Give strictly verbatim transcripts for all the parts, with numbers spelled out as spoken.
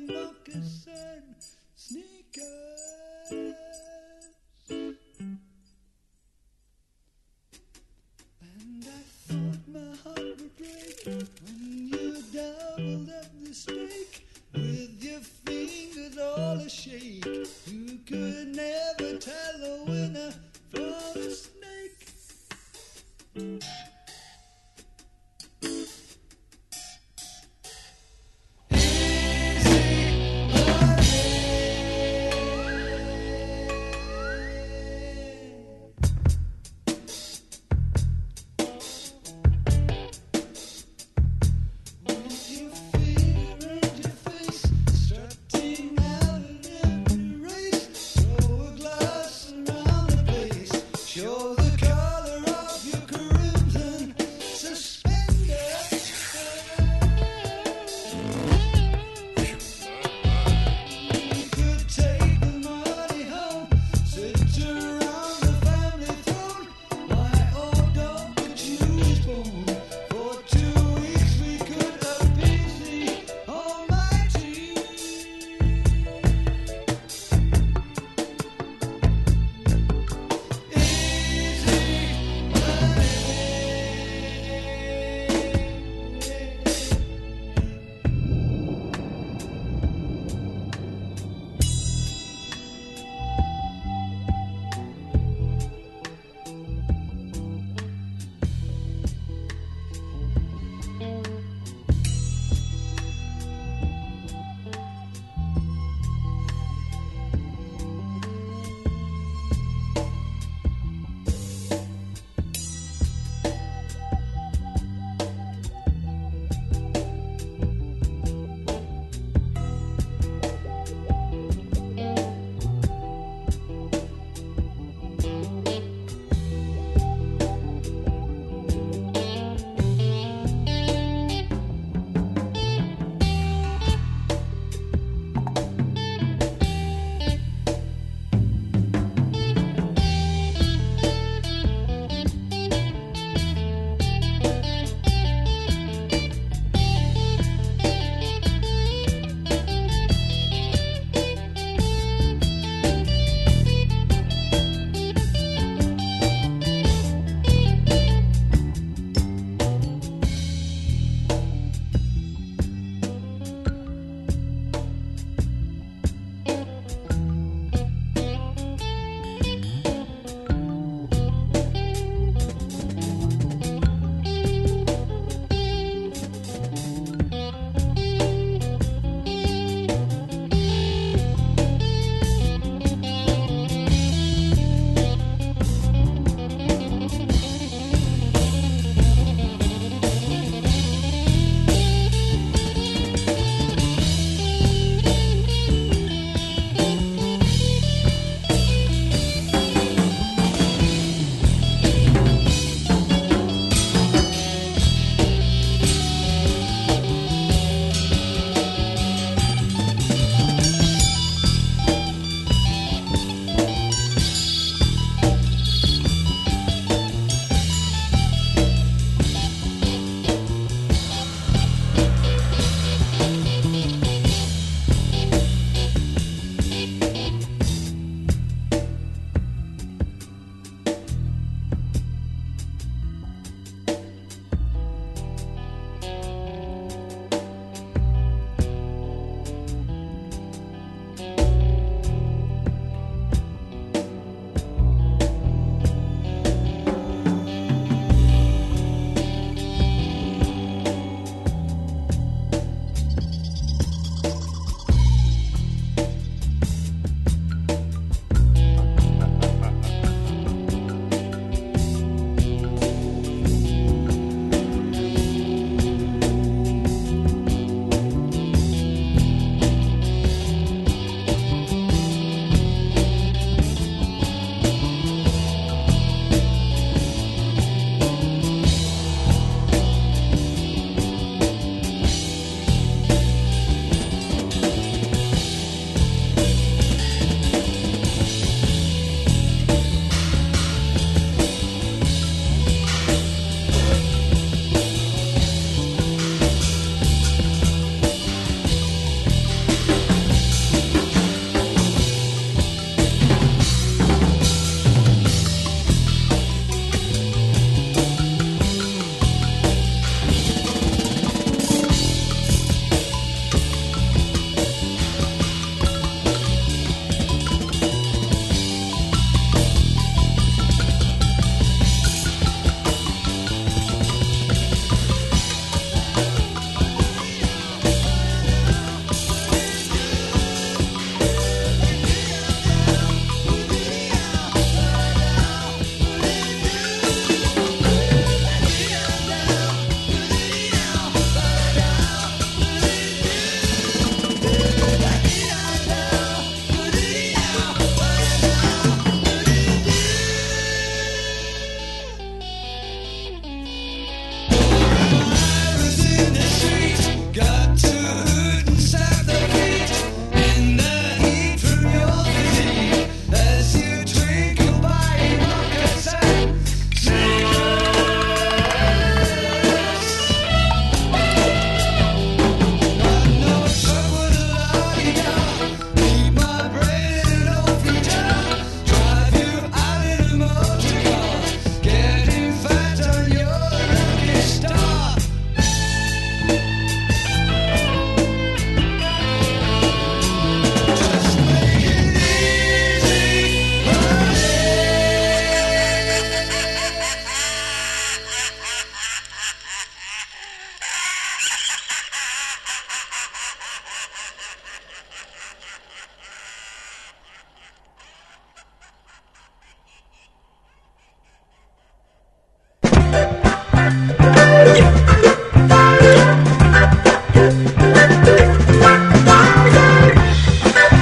moccasin sneakers. And I thought my heart would break when you doubled up the steak with your fingers all a shake. You could never tell the winner from a snake. With your fear and your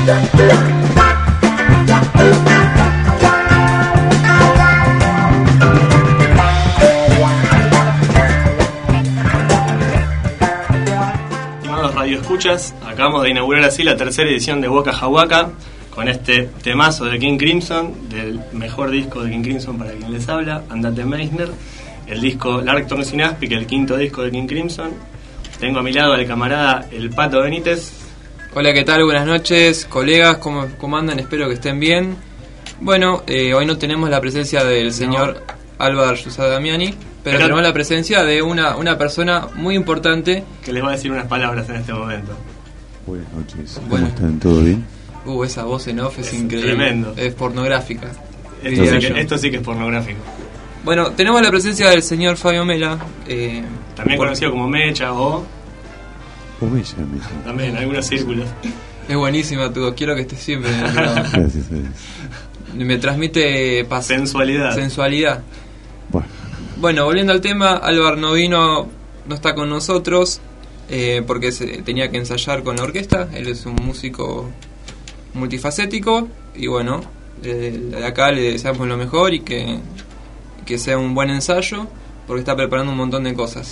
Escuchas, acabamos de inaugurar así la tercera edición de Waka Jawaka con este temazo de King Crimson, del mejor disco de King Crimson para quien les habla, Andate Meisner, el disco Larkton Sin Aspic, el quinto disco de King Crimson. Tengo a mi lado al camarada El Pato Benítez. Hola, ¿qué tal? Buenas noches, colegas, ¿cómo, cómo andan? Espero que estén bien. Bueno, eh, hoy no tenemos la presencia del señor no. Álvaro Yusá Damiani, pero, pero tenemos la presencia de una, una persona muy importante que les va a decir unas palabras en este momento. Buenas noches, ¿cómo bueno. están? ¿Todo bien? Uh, esa voz en off es, es increíble. Tremendo. Es pornográfica. Esto sí, que, esto sí que es pornográfico. Bueno, tenemos la presencia del señor Fabio Mela. Eh, También por... conocido como Mecha o... O Mecha, Mecha. También, en algunos círculos. Es buenísima, tú. Quiero que estés siempre en el programa. Gracias a Dios. Me transmite paz. Sensualidad. Sensualidad. Bueno. Bueno, volviendo al tema, Álvaro no vino, no está con nosotros eh, porque se, tenía que ensayar con la orquesta. Él es un músico multifacético y bueno, eh, de acá le deseamos lo mejor y que, que sea un buen ensayo porque está preparando un montón de cosas.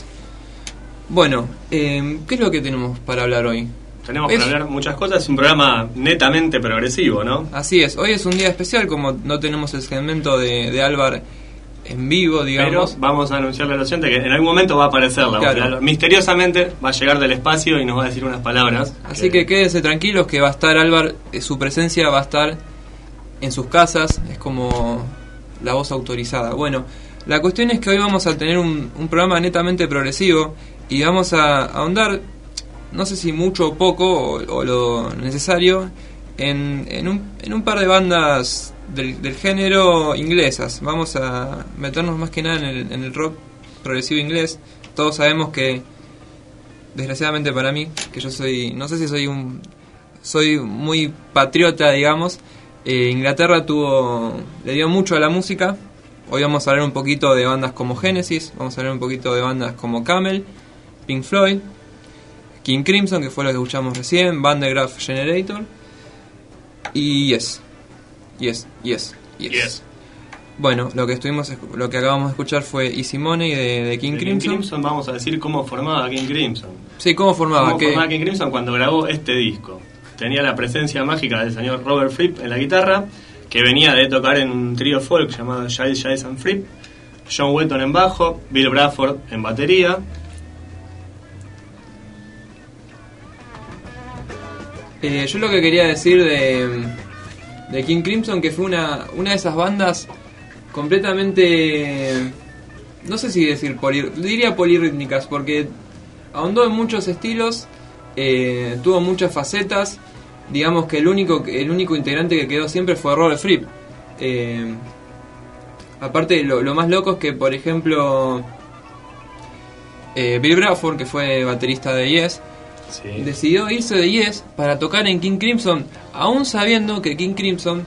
Bueno, eh, ¿qué es lo que tenemos para hablar hoy? Tenemos para hablar muchas cosas, es un programa netamente progresivo, ¿no? Así es, hoy es un día especial, como no tenemos el segmento de, de Álvaro en vivo, digamos. Pero vamos a anunciarle al oyente que en algún momento va a aparecer la voz. Claro. Misteriosamente va a llegar del espacio y nos va a decir unas palabras. Así que, que quédense tranquilos que va a estar Álvaro, su presencia va a estar en sus casas, es como la voz autorizada. Bueno, la cuestión es que hoy vamos a tener un, un programa netamente progresivo y vamos a ahondar, no sé si mucho o poco, o, o lo necesario, en, en, un, en un par de bandas del, del género inglesas. Vamos a meternos más que nada en el, en el rock progresivo inglés. Todos sabemos que, desgraciadamente para mí, que yo soy, no sé si soy un, soy muy patriota, digamos, eh, Inglaterra tuvo, le dio mucho a la música. Hoy vamos a hablar un poquito de bandas como Genesis, vamos a hablar un poquito de bandas como Camel, Pink Floyd, King Crimson, que fue lo que escuchamos recién, Van de Graaff Generator, y Yes, Yes, Yes, Yes. Yes. Bueno, lo que estuvimos, lo que acabamos de escuchar fue Easy Money de, de King de Crimson. King Crimson. Vamos a decir cómo formaba King Crimson. Sí, cómo formaba. Cómo ¿Qué? formaba King Crimson cuando grabó este disco. Tenía la presencia mágica del señor Robert Fripp en la guitarra, que venía de tocar en un trío folk llamado Giles, Giles and Fripp, John Wetton en bajo, Bill Bruford en batería. Eh, yo lo que quería decir de, de King Crimson, que fue una, una de esas bandas completamente, no sé si decir polir, diría polirrítmicas, porque ahondó en muchos estilos, eh, tuvo muchas facetas. Digamos que el único el único integrante que quedó siempre fue Robert Fripp. Eh, aparte, lo, lo más loco es que, por ejemplo, eh, Bill Bruford, que fue baterista de Yes, sí, decidió irse de Yes para tocar en King Crimson, aún sabiendo que King Crimson,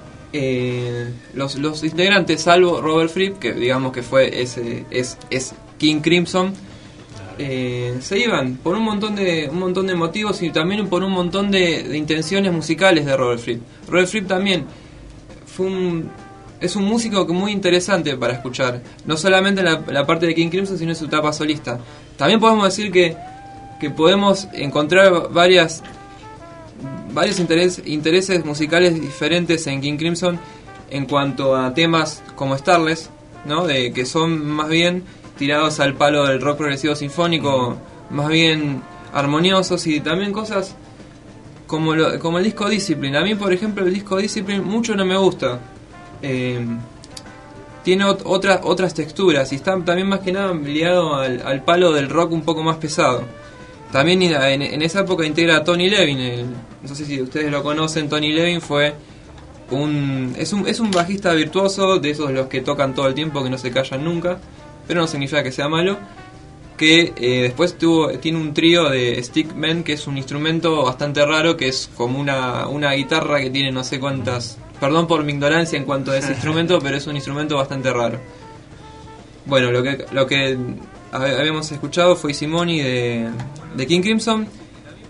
eh, los, los integrantes, salvo Robert Fripp, que digamos que fue ese es, es King Crimson, Eh, se iban por un montón de un montón de motivos y también por un montón de, de intenciones musicales de Robert Fripp. Robert Fripp también fue un, es un músico que muy interesante para escuchar, no solamente en la, la parte de King Crimson, sino en su etapa solista. También podemos decir que, que podemos encontrar varias varios interés, intereses musicales diferentes en King Crimson en cuanto a temas como Starless, ¿no? De que son más bien tirados al palo del rock progresivo sinfónico, más bien armoniosos, y también cosas como, lo, como el disco Discipline. A mí, por ejemplo, el disco Discipline mucho no me gusta. Eh, tiene ot- otra, otras texturas y está también más que nada ligado al, al palo del rock un poco más pesado. También en, en esa época integra a Tony Levin. El, no sé si ustedes lo conocen. Tony Levin fue un es un es un bajista virtuoso, de esos los que tocan todo el tiempo, que no se callan nunca, pero no significa que sea malo, que eh, después tuvo tiene un trío de Stickman, que es un instrumento bastante raro, que es como una, una guitarra que tiene no sé cuántas, perdón por mi ignorancia en cuanto a ese instrumento, pero es un instrumento bastante raro. Bueno, lo que lo que habíamos escuchado fue Simoni de, de King Crimson,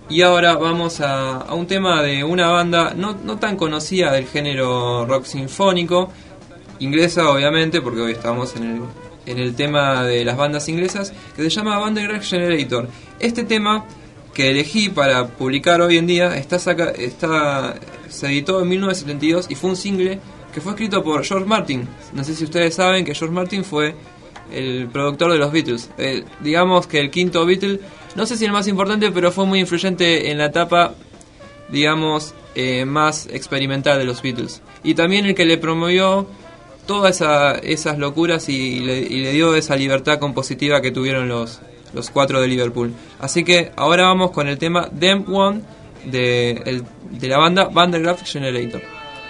Y ahora vamos a, a un tema de una banda no, no tan conocida del género rock sinfónico, inglesa obviamente, porque hoy estamos en el, en el tema de las bandas inglesas, que se llama Underground Generator. Este tema que elegí para publicar hoy en día está, saca, está se editó en mil novecientos setenta y dos y fue un single que fue escrito por George Martin. No sé si ustedes saben que George Martin fue el productor de los Beatles. El, digamos que el quinto Beatle, no sé si el más importante, pero fue muy influyente en la etapa, digamos, eh, más experimental de los Beatles. Y también el que le promovió todas esa, esas locuras y le, y le dio esa libertad compositiva que tuvieron los, los cuatro de Liverpool. Así que ahora vamos con el tema Them One de, el, de la banda Underground Generator.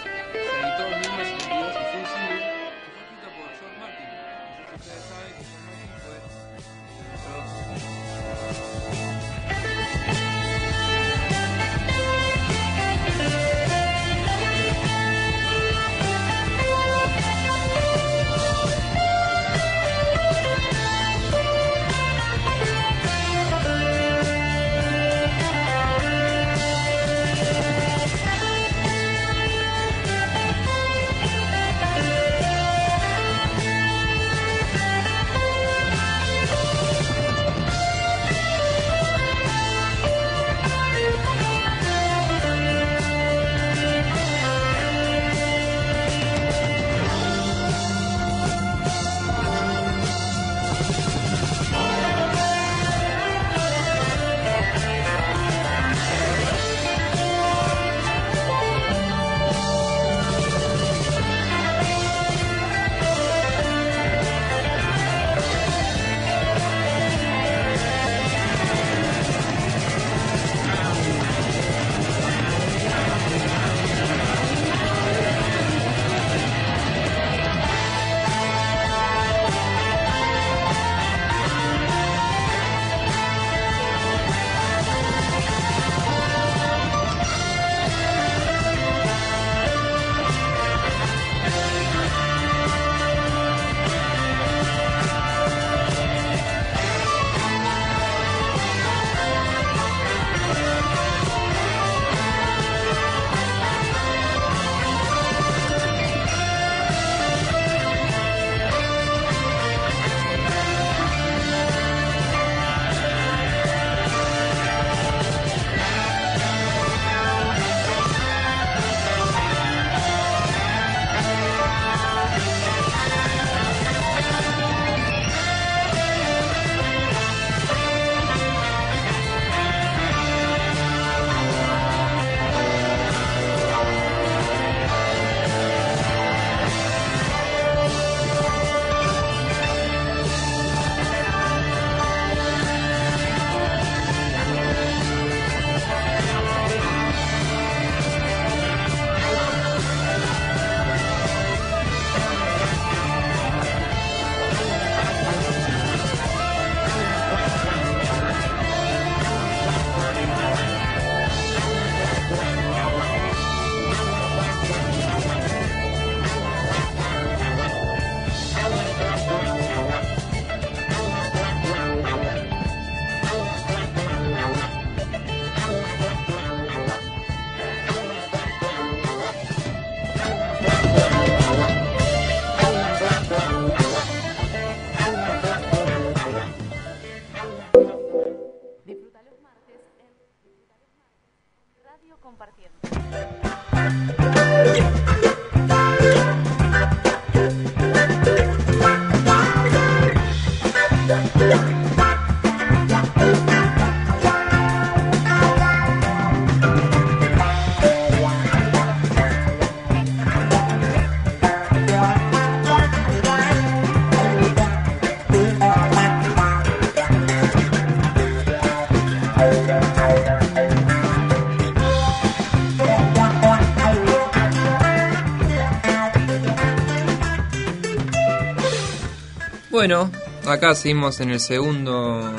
Bueno, acá seguimos en el segundo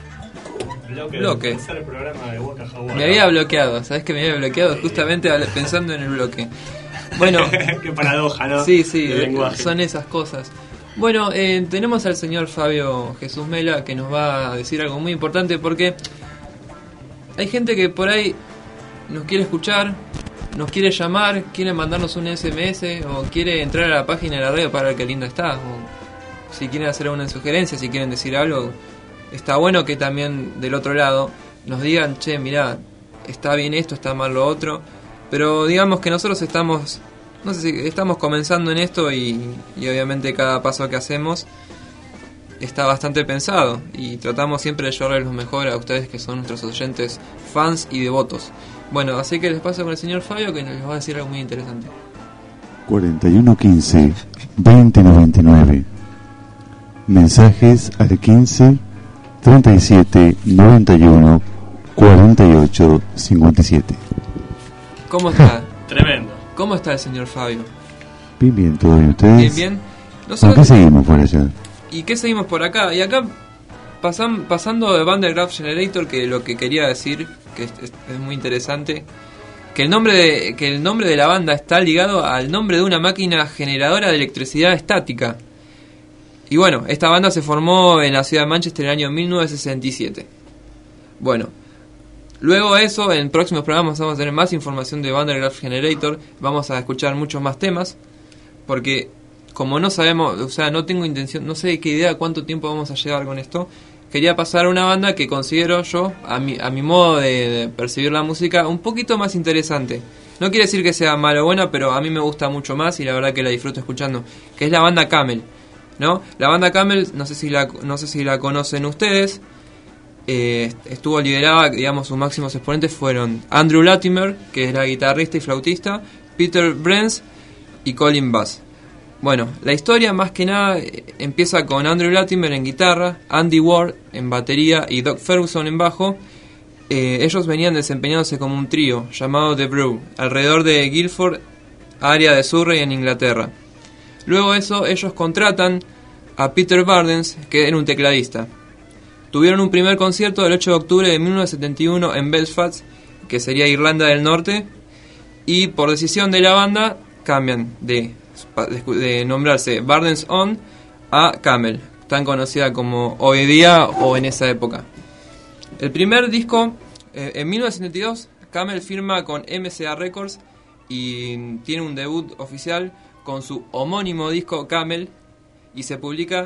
bloque. bloque. El programa de Waka Hawaka. Me había bloqueado, ¿sabes que me había bloqueado? Justamente pensando en el bloque. Bueno, qué paradoja, ¿no? Sí, sí, son esas cosas. Bueno, eh, tenemos al señor Fabio Jesús Mela que nos va a decir algo muy importante porque hay gente que por ahí nos quiere escuchar, nos quiere llamar, quiere mandarnos un S M S o quiere entrar a la página de la radio para ver qué lindo está, o si quieren hacer alguna sugerencia, si quieren decir algo. Está bueno que también del otro lado nos digan, che, mirá, está bien esto, está mal lo otro, pero digamos que nosotros estamos, no sé si estamos comenzando en esto y, y obviamente cada paso que hacemos está bastante pensado y tratamos siempre de llevarles lo mejor a ustedes que son nuestros oyentes, fans y devotos. Bueno, así que les paso con el señor Fabio que nos va a decir algo muy interesante. cuarenta y uno quince veinte noventa y nueve. Mensajes al quince treinta y siete noventa y uno cuarenta y ocho cincuenta y siete. ¿Cómo está? Tremendo. ¿Cómo está el señor Fabio? Bien, bien, todo bien. ¿Ustedes? Bien, bien. ¿Por Nosotros... qué seguimos por allá? ¿Y qué seguimos por acá? Y acá pasan, pasando de Vandergraaf Generator, que lo que quería decir, que es, es, es muy interesante, que el nombre de, que el nombre de la banda está ligado al nombre de una máquina generadora de electricidad estática. Y bueno, esta banda se formó en la ciudad de Manchester en el año mil novecientos sesenta y siete. Bueno, luego de eso, en próximos programas vamos a tener más información de Vandergraaf Generator, vamos a escuchar muchos más temas, porque como no sabemos, o sea, no tengo intención, no sé qué idea cuánto tiempo vamos a llegar con esto, quería pasar a una banda que considero yo, a mi, a mi modo de, de percibir la música, un poquito más interesante. No quiere decir que sea mala o buena, pero a mí me gusta mucho más y la verdad que la disfruto escuchando, que es la banda Camel, ¿no? La banda Camel, no sé si la, no sé si la conocen ustedes, eh, estuvo liderada, digamos, sus máximos exponentes fueron Andrew Latimer, que era guitarrista y flautista, Peter Brens y Colin Bass. Bueno, la historia más que nada empieza con Andrew Latimer en guitarra, Andy Ward en batería y Doc Ferguson en bajo. Eh, ellos venían desempeñándose como un trío llamado The Brew, alrededor de Guildford, área de Surrey en Inglaterra. Luego de eso, ellos contratan a Peter Bardens, que era un tecladista. Tuvieron un primer concierto el ocho de octubre de mil novecientos setenta y uno en Belfast, que sería Irlanda del Norte, y por decisión de la banda cambian de... de nombrarse Bardens On a Camel, tan conocida como hoy día o en esa época. El primer disco, eh, en mil novecientos setenta y dos, Camel firma con M C A Records y tiene un debut oficial con su homónimo disco Camel, y se publica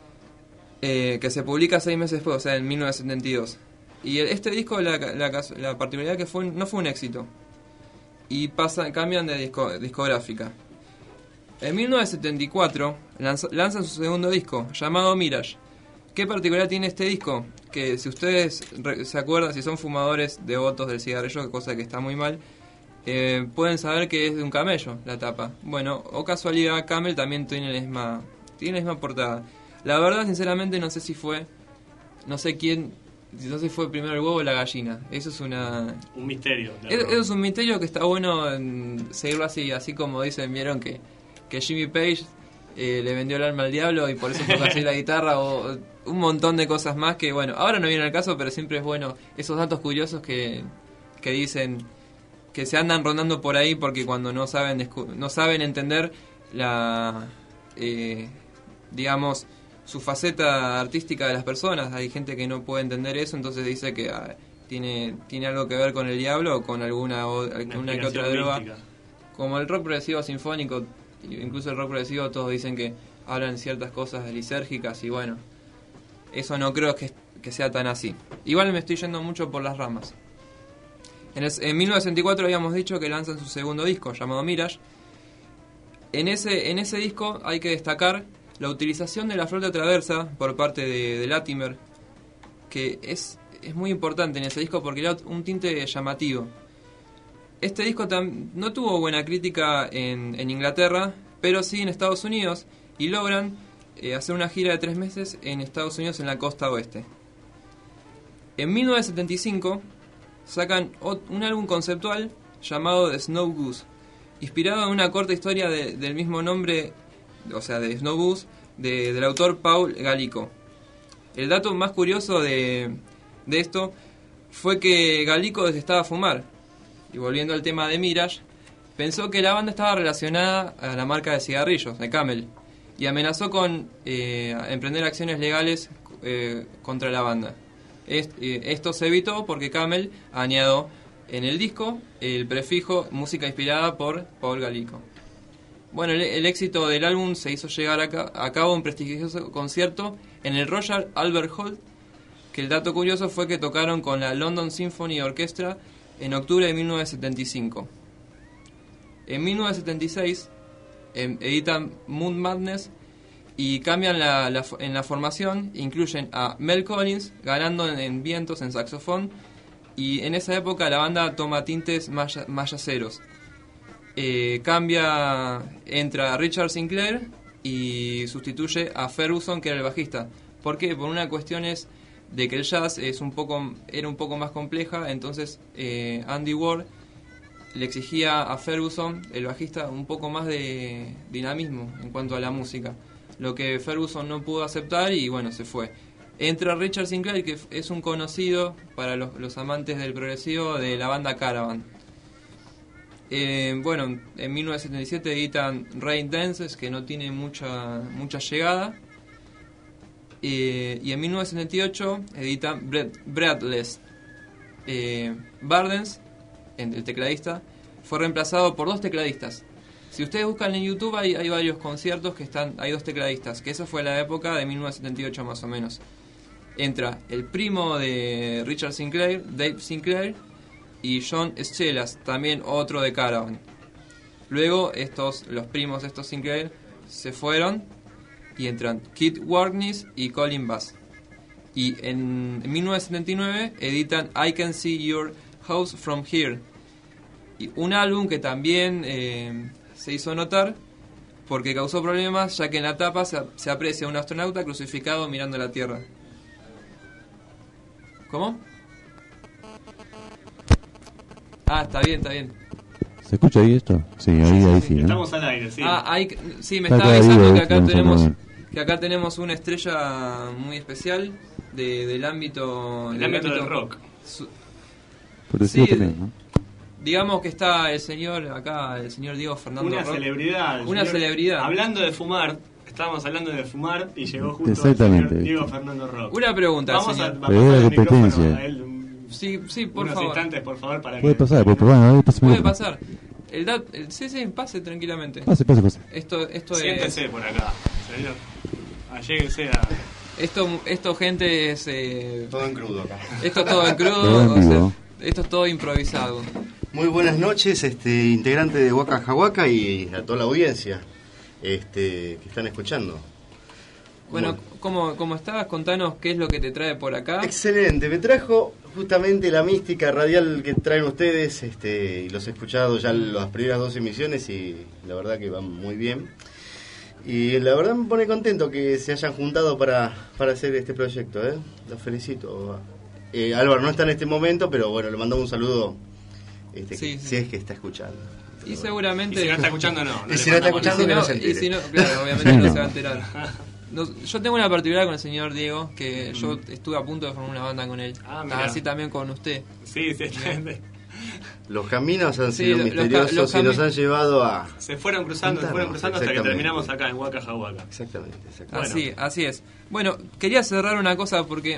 eh, que se publica seis meses después, o sea, en mil novecientos setenta y dos. Y este disco, la, la, la particularidad que fue no fue un éxito y pasa, cambian de disco, discográfica. En mil novecientos setenta y cuatro lanza, lanzan su segundo disco, llamado Mirage. ¿Qué particularidad tiene este disco? Que si ustedes re, se acuerdan, si son fumadores devotos del cigarrillo, cosa que está muy mal, eh, pueden saber que es de un camello la tapa. Bueno, o casualidad, Camel también tiene la misma, tiene la misma portada. La verdad, sinceramente, no sé si fue, no sé quién, no sé si fue primero el huevo o la gallina. Eso es una... Un misterio. Eso, eso es un misterio que está bueno en seguirlo así, así como dicen, vieron que... que Jimmy Page eh, le vendió el alma al diablo y por eso toca así la guitarra, o un montón de cosas más que, bueno, ahora no viene al caso, pero siempre es bueno esos datos curiosos que, que dicen, que se andan rondando por ahí porque cuando no saben descu- no saben entender la, eh, digamos, su faceta artística de las personas. Hay gente que no puede entender eso, entonces dice que ah, tiene, tiene algo que ver con el diablo o con alguna, o, alguna que otra droga. Mística. Como el rock progresivo sinfónico, incluso el rock progresivo, todos dicen que hablan ciertas cosas lisérgicas y bueno, eso no creo que, que sea tan así. Igual me estoy yendo mucho por las ramas. En, el, en mil novecientos sesenta y cuatro habíamos dicho que lanzan su segundo disco llamado Mirage. En ese, en ese disco hay que destacar la utilización de la flauta traversa por parte de, de Latimer, que es, es muy importante en ese disco porque era un tinte llamativo. Este disco tam- no tuvo buena crítica en, en Inglaterra, pero sí en Estados Unidos, y logran eh, hacer una gira de tres meses en Estados Unidos en la costa oeste. En mil novecientos setenta y cinco sacan ot- un álbum conceptual llamado The Snow Goose, inspirado en una corta historia de, del mismo nombre, o sea, de Snow Goose, de, del autor Paul Gallico. El dato más curioso de, de esto fue que Gallico detestaba fumar. Y volviendo al tema de Mirage, pensó que la banda estaba relacionada a la marca de cigarrillos, de Camel, y amenazó con eh, emprender acciones legales eh, contra la banda. Est- eh, esto se evitó porque Camel añadió en el disco el prefijo música inspirada por Paul Galico. Bueno, el, el éxito del álbum se hizo llegar a, ca- a cabo un prestigioso concierto en el Royal Albert Hall, que el dato curioso fue que tocaron con la London Symphony Orchestra en octubre de mil novecientos setenta y cinco. En mil novecientos setenta y seis eh, editan Moon Madness y cambian la, la, en la formación, incluyen a Mel Collins ganando en, en vientos en saxofón, y en esa época la banda toma tintes maya, mayaceros. Eh, cambia, entra Richard Sinclair y sustituye a Ferguson, que era el bajista. ¿Por qué? Por una cuestión es de que el jazz es un poco, era un poco más compleja, entonces eh, Andy Ward le exigía a Ferguson, el bajista, un poco más de dinamismo en cuanto a la música, lo que Ferguson no pudo aceptar y bueno, se fue. Entra Richard Sinclair, que es un conocido para los, los amantes del progresivo de la banda Caravan. Eh, bueno, en mil novecientos setenta y siete editan Rain Dances, que no tiene mucha mucha llegada. Eh, y en mil novecientos setenta y ocho editan Breath- Breathless. Eh, Bardens, el tecladista, fue reemplazado por dos tecladistas. Si ustedes buscan en YouTube hay, hay varios conciertos que están, hay dos tecladistas, que esa fue la época de mil novecientos setenta y ocho más o menos. Entra el primo de Richard Sinclair, Dave Sinclair, y John Schelas, también otro de Caravan. Luego estos, los primos de estos Sinclair se fueron y entran Keith Warkness y Colin Bass. Y en, en mil novecientos setenta y nueve editan I Can See Your House From Here, y un álbum que también eh, se hizo notar porque causó problemas, ya que en la tapa se, se aprecia un astronauta crucificado mirando la Tierra. ¿Cómo? Ah, está bien, está bien. ¿Se escucha ahí esto? Sí, ahí, ahí sí, ¿no? Estamos al aire, sí. Ah, hay, sí, me Está estaba acá avisando arriba, que acá vamos a tenemos ver. que acá tenemos una estrella muy especial de, del ámbito el del ámbito del rock. su- Progresivo Sí, también, ¿no? digamos que está el señor acá, el señor Diego Fernando Una Rock. celebridad. el Una señor- celebridad. Hablando de fumar, estábamos hablando de fumar y llegó justo Exactamente. el señor Diego Fernando Rock. Una pregunta, Vamos a, señor. a Pero pasar es el la micrófono competencia. a él un- Sí, sí, por unos favor. instantes, por favor, para Puede que... pasar, pues, bueno, a ver, pásame Puede otro. pasar. El dat, el, sí, sí, pase tranquilamente. Pase, pase, pase. Esto, esto es, Siéntese por acá, señor. Alléguese a... esto, esto gente es, eh, Todo en crudo acá. esto es todo en Todo crudo, en o sea, vivo. esto es todo improvisado. Muy buenas noches, este integrante de Waka Jahuaca y a toda la audiencia este, que están escuchando. Bueno, Bueno. ¿cómo, ¿cómo estás? Contanos qué es lo que te trae por acá. Excelente, me trajo justamente la mística radial que traen ustedes, este, y los he escuchado ya las primeras dos emisiones y la verdad que van muy bien. Y la verdad me pone contento que se hayan juntado para, para hacer este proyecto, ¿eh? Los felicito. Eh, Álvaro no está en este momento, pero bueno, le mandamos un saludo, este, Sí, que- sí. si es que está escuchando. Y Y seguramente... si no está escuchando, no. no Y le si no está mandamos escuchando, y si que no, no se y entere. si no, claro, obviamente Sí, no no. se va a enterar. No, yo tengo una particularidad con el señor Diego, que yo estuve a punto de formar una banda con él. Ah, mirá. Así también con usted. Sí, sí, está- Los caminos han Sí, sido lo- los ca- misteriosos los y nos cami- han llevado a... se fueron cruzando, se fueron Juntamos, cruzando hasta que exactamente. terminamos acá en Waka Jahuaca. Exactamente, exactamente. Así, así es. Bueno, quería cerrar una cosa porque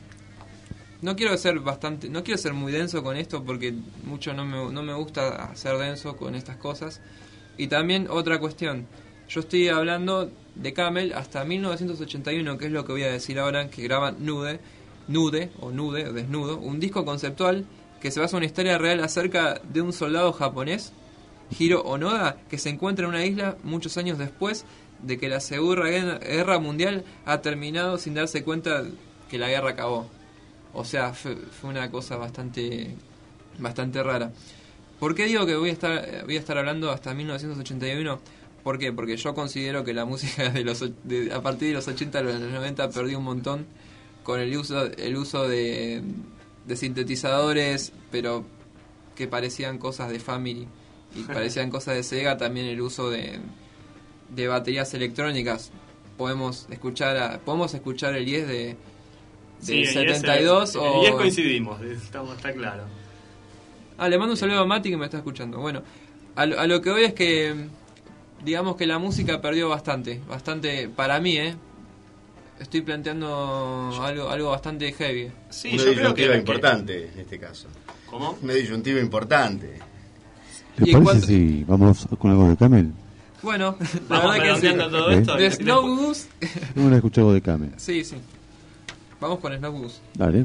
no quiero ser bastante, no quiero ser muy denso con esto porque mucho no me, no me gusta ser denso con estas cosas. Y también otra cuestión, yo estoy hablando de Camel hasta mil novecientos ochenta y uno, que es lo que voy a decir ahora, que graban Nude, Nude o Nude, o Desnudo, un disco conceptual que se basa en una historia real acerca de un soldado japonés, Hiro Onoda, que se encuentra en una isla muchos años después de que la Segunda Guerra Mundial ha terminado sin darse cuenta que la guerra acabó. O sea, fue, fue una cosa bastante bastante rara. ¿Por qué digo que voy a estar voy a estar hablando hasta mil novecientos ochenta y uno? ¿Por qué? Porque yo considero que la música de los och- de, a partir de los ochenta a los noventa perdió un montón con el uso el uso de, de sintetizadores, pero que parecían cosas de Family y parecían cosas de Sega. También el uso de, de baterías electrónicas. Podemos escuchar a, podemos escuchar el diez de Sí, del el setenta y dos diez, o... el diez coincidimos, estamos, está claro. Ah, le mando un saludo a Mati que me está escuchando. Bueno, a lo, a lo que voy es que digamos que la música perdió bastante, bastante para mí, ¿eh? estoy planteando algo algo bastante heavy. Sí, Una yo creo que... disyuntiva que- importante en este caso. ¿Cómo? Una disyuntiva importante. ¿Les Y en parece cuanto- si vamos con algo de Camel? Bueno, la Vamos verdad que sí. redondeando todo ¿Eh? esto. De Después- Snow Goose. Vamos a escuchar algo de Camel. Sí, sí. Vamos con Snow Goose. Dale.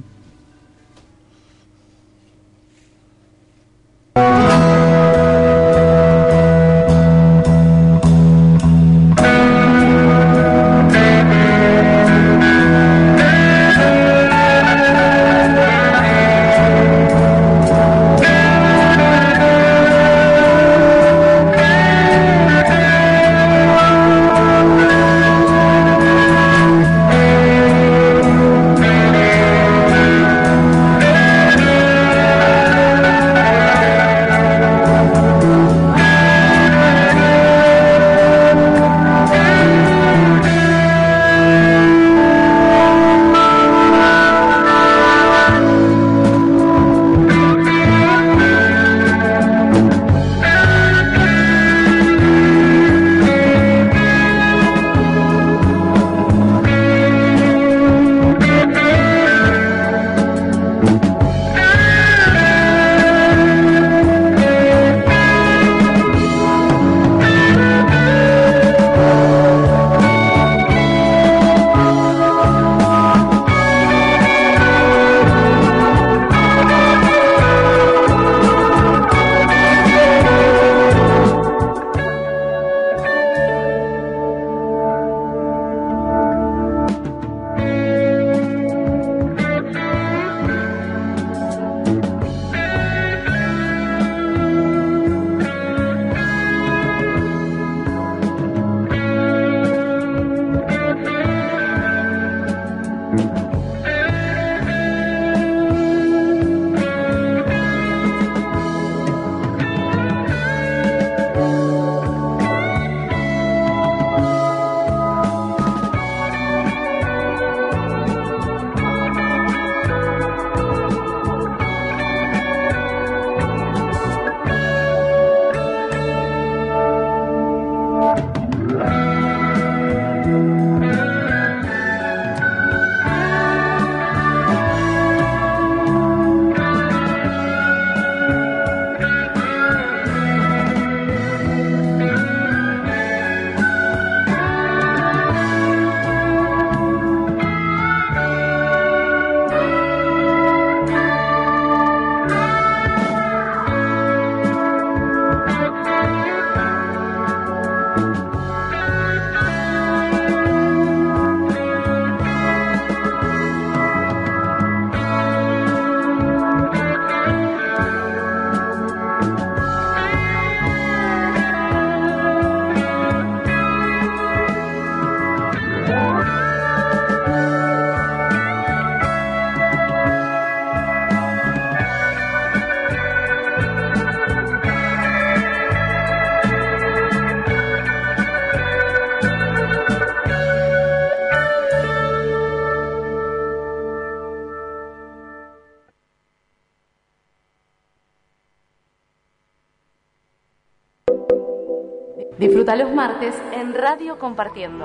Disfruta los martes en Radio Compartiendo.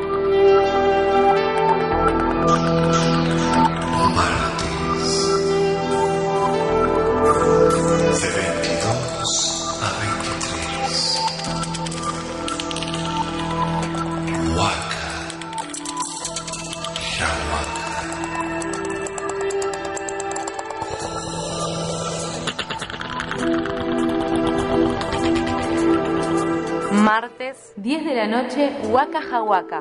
De veintidós a veintitrés. Waka. Shawaka. Martes, diez de la noche, Waka Jawaka.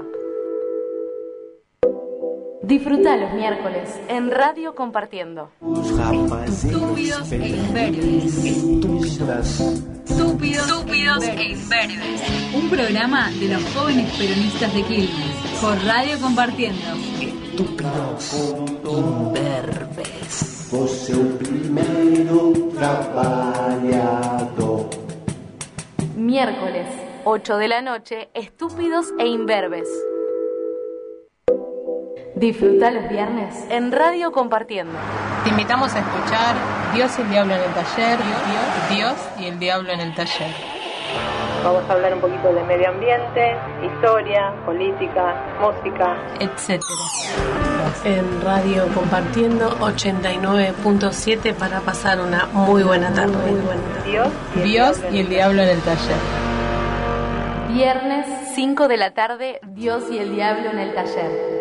Disfruta los miércoles en Radio Compartiendo. Estúpidos e imberbes. Estúpidos, Estúpidos e imberbes. Un programa de los jóvenes peronistas de Quilmes. Por Radio Compartiendo. Estúpidos imberbes. Você é o primeiro trabalhador. Miércoles, ocho de la noche, Estúpidos e imberbes. Disfruta los viernes en Radio Compartiendo. Te invitamos a escuchar Dios y el Diablo en el Taller, Dios y el Diablo en el Taller. Vamos a hablar un poquito de medio ambiente, historia, política, música, etcétera. En Radio Compartiendo ochenta y nueve punto siete para pasar una muy buena tarde. Muy buena tarde. Dios y el, Dios diablo, y el diablo en el taller. Viernes cinco de la tarde, Dios y el diablo en el taller.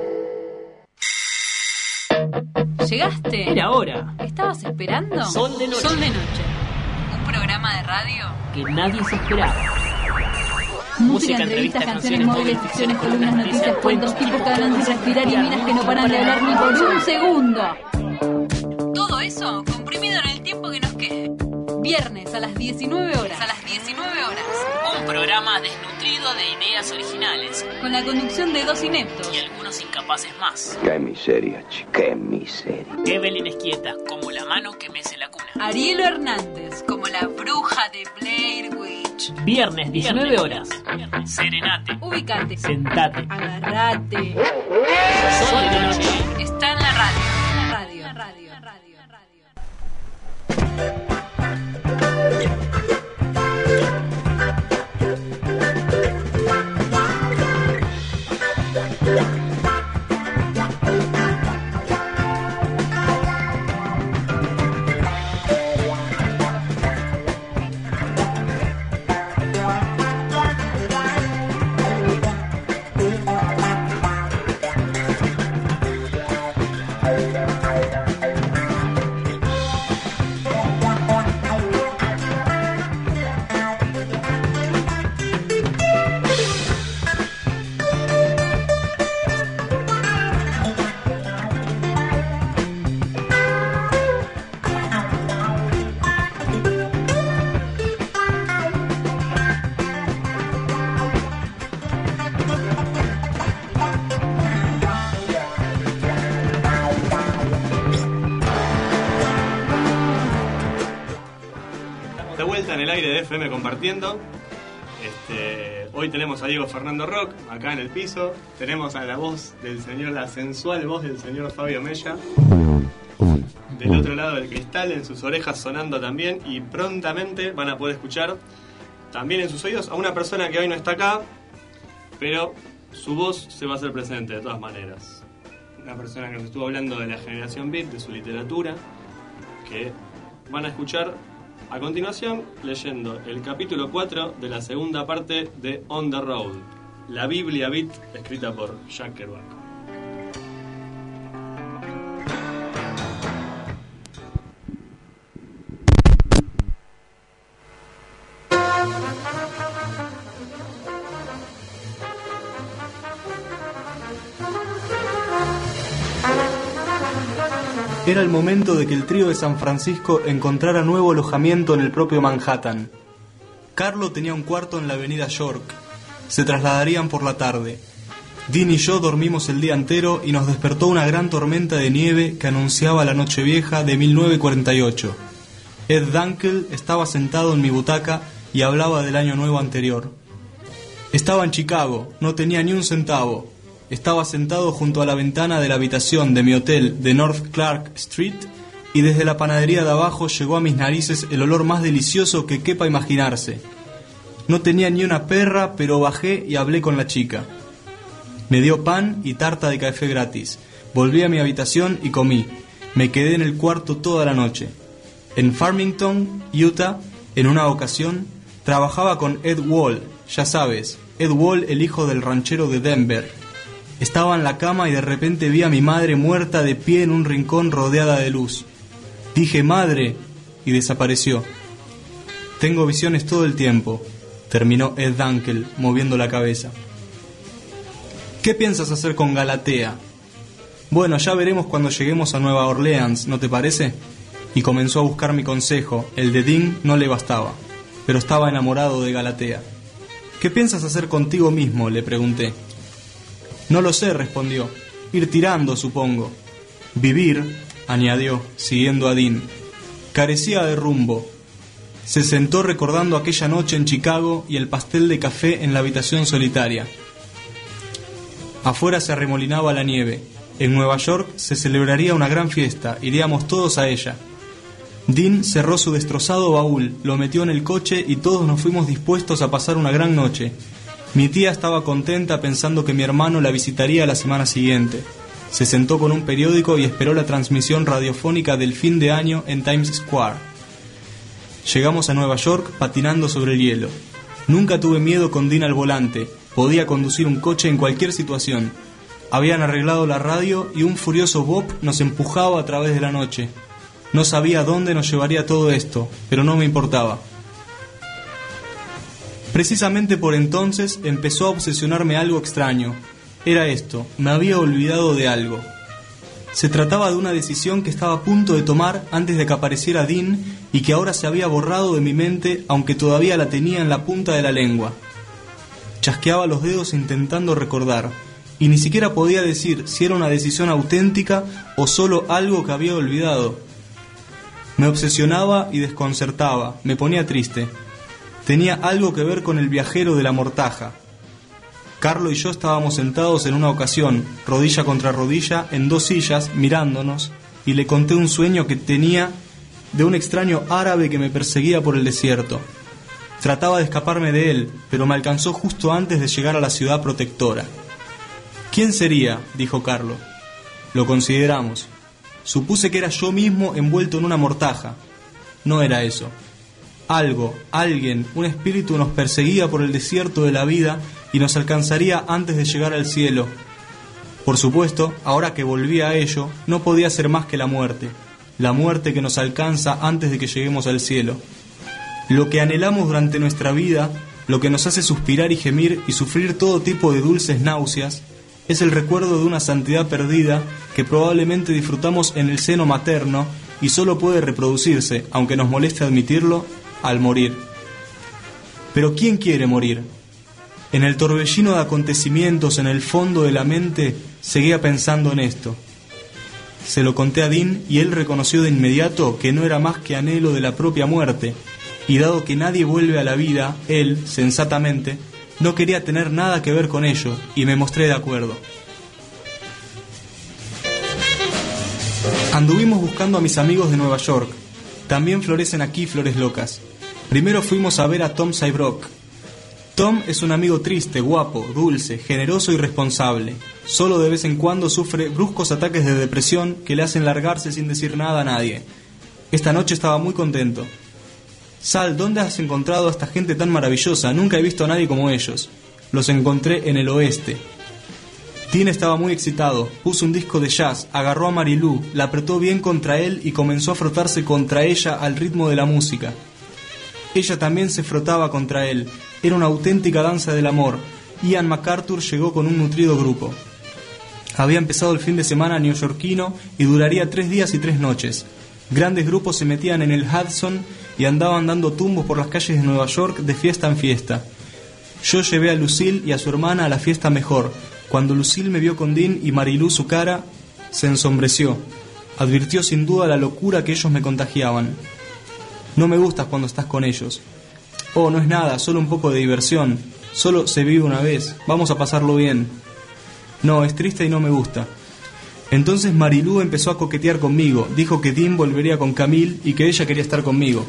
¿Llegaste? Era hora. ¿Estabas esperando? Sol de noche. Sol de noche. Un programa de radio Que nadie se esperaba. Música, entrevistas, canciones móviles, ficciones, columnas, noticias, cuentos, tipos que hablan sin respirar y minas que no paran de hablar ni por un segundo. Todo eso comprimido en el tiempo que nos quede. Viernes a las diecinueve horas. A las diecinueve horas. Un programa desnutrido de ideas originales. Con la conducción de dos ineptos. Y algunos incapaces más. Qué miseria, chica. Qué miseria. Evelyn Esquieta, como la mano que mece la cuna. Arielo Hernández, como la bruja de Blair Witch. Viernes, diecinueve horas. Serenate. Ubicate. Sentate. Agarrate. Sol de noche. Está en la radio. La radio. La radio. La radio. La radio. En el aire de F M Compartiendo. Este, hoy tenemos a Diego Fernando Rock acá en el piso. Tenemos a la voz del señor, la sensual voz del señor Fabio Mella. Del otro lado del cristal, en sus orejas sonando también. Y prontamente van a poder escuchar también en sus oídos a una persona que hoy no está acá, pero su voz se va a hacer presente de todas maneras. Una persona que nos estuvo hablando de la generación beat, de su literatura, que van a escuchar a continuación, leyendo el capítulo cuatro de la segunda parte de On the Road, la Biblia Beat, escrita por Jack Kerouac. Era el momento de que el trío de San Francisco encontrara nuevo alojamiento en el propio Manhattan. Carlo tenía un cuarto en la avenida York. Se trasladarían por la tarde. Dean y yo dormimos el día entero y nos despertó una gran tormenta de nieve que anunciaba la Nochevieja de mil novecientos cuarenta y ocho. Ed Dunkel estaba sentado en mi butaca y hablaba del año nuevo anterior. Estaba en Chicago, no tenía ni un centavo. Estaba sentado junto a la ventana de la habitación de mi hotel de North Clark Street y desde la panadería de abajo llegó a mis narices el olor más delicioso que quepa imaginarse. No tenía ni una perra, pero bajé y hablé con la chica. Me dio pan y tarta de café gratis. Volví a mi habitación y comí. Me quedé en el cuarto toda la noche. En Farmington, Utah, en una ocasión, trabajaba con Ed Wall, ya sabes, Ed Wall, el hijo del ranchero de Denver. Estaba en la cama y de repente vi a mi madre muerta de pie en un rincón rodeada de luz. Dije madre y desapareció. Tengo visiones todo el tiempo, terminó Ed Dunkel moviendo la cabeza. ¿Qué piensas hacer con Galatea? Bueno, ya veremos cuando lleguemos a Nueva Orleans, ¿no te parece? Y comenzó a buscar mi consejo. El de Dean no le bastaba, pero estaba enamorado de Galatea. ¿Qué piensas hacer contigo mismo?, le pregunté. No lo sé, respondió. Ir tirando, supongo. Vivir, añadió, siguiendo a Dean. Carecía de rumbo. Se sentó recordando aquella noche en Chicago y el pastel de café en la habitación solitaria. Afuera se arremolinaba la nieve. En Nueva York se celebraría una gran fiesta. Iríamos todos a ella. Dean cerró su destrozado baúl, lo metió en el coche y todos nos fuimos dispuestos a pasar una gran noche. Mi tía estaba contenta pensando que mi hermano la visitaría la semana siguiente. Se sentó con un periódico y esperó la transmisión radiofónica del fin de año en Times Square. Llegamos a Nueva York patinando sobre el hielo. Nunca tuve miedo con Dean al volante. Podía conducir un coche en cualquier situación. Habían arreglado la radio y un furioso Bob nos empujaba a través de la noche. No sabía dónde nos llevaría todo esto, pero no me importaba. Precisamente por entonces empezó a obsesionarme algo extraño. Era esto, me había olvidado de algo. Se trataba de una decisión que estaba a punto de tomar antes de que apareciera Dean y que ahora se había borrado de mi mente, aunque todavía la tenía en la punta de la lengua. Chasqueaba los dedos intentando recordar, y ni siquiera podía decir si era una decisión auténtica o solo algo que había olvidado. Me obsesionaba y desconcertaba, me ponía triste. Tenía algo que ver con el viajero de la mortaja. Carlo y yo estábamos sentados en una ocasión, rodilla contra rodilla, en dos sillas, mirándonos, y le conté un sueño que tenía de un extraño árabe que me perseguía por el desierto. Trataba de escaparme de él, pero me alcanzó justo antes de llegar a la ciudad protectora. ¿Quién sería?, dijo Carlo. Lo consideramos. Supuse que era yo mismo envuelto en una mortaja. No era eso. Algo, alguien, un espíritu nos perseguía por el desierto de la vida y nos alcanzaría antes de llegar al cielo. Por supuesto, ahora que volví a ello, no podía ser más que la muerte. La muerte que nos alcanza antes de que lleguemos al cielo. Lo que anhelamos durante nuestra vida, lo que nos hace suspirar y gemir y sufrir todo tipo de dulces náuseas, es el recuerdo de una santidad perdida que probablemente disfrutamos en el seno materno y solo puede reproducirse, aunque nos moleste admitirlo, al morir. Pero ¿quién quiere morir? En el torbellino de acontecimientos en el fondo de la mente seguía pensando en esto. Se lo conté a Dean y él reconoció de inmediato que no era más que anhelo de la propia muerte, y dado que nadie vuelve a la vida, él, sensatamente, no quería tener nada que ver con ello, y me mostré de acuerdo. Anduvimos buscando a mis amigos de Nueva York. También florecen aquí flores locas. Primero fuimos a ver a Tom Saybrock. Tom es un amigo triste, guapo, dulce, generoso y responsable. Solo de vez en cuando sufre bruscos ataques de depresión que le hacen largarse sin decir nada a nadie. Esta noche estaba muy contento. Sal, ¿dónde has encontrado a esta gente tan maravillosa? Nunca he visto a nadie como ellos. Los encontré en el oeste. Dean estaba muy excitado, puso un disco de jazz, agarró a Marilú, la apretó bien contra él y comenzó a frotarse contra ella al ritmo de la música. Ella también se frotaba contra él. Era una auténtica danza del amor. Ian MacArthur llegó con un nutrido grupo. Había empezado el fin de semana neoyorquino y duraría tres días y tres noches. Grandes grupos se metían en el Hudson y andaban dando tumbos por las calles de Nueva York de fiesta en fiesta. Yo llevé a Lucille y a su hermana a la fiesta mejor. Cuando Lucille me vio con Dean y Marilú, su cara se ensombreció. Advirtió sin duda la locura que ellos me contagiaban. No me gustas cuando estás con ellos. Oh, no es nada, solo un poco de diversión. Solo se vive una vez, vamos a pasarlo bien. No, es triste y no me gusta. Entonces Marilú empezó a coquetear conmigo. Dijo que Dean volvería con Camille y que ella quería estar conmigo.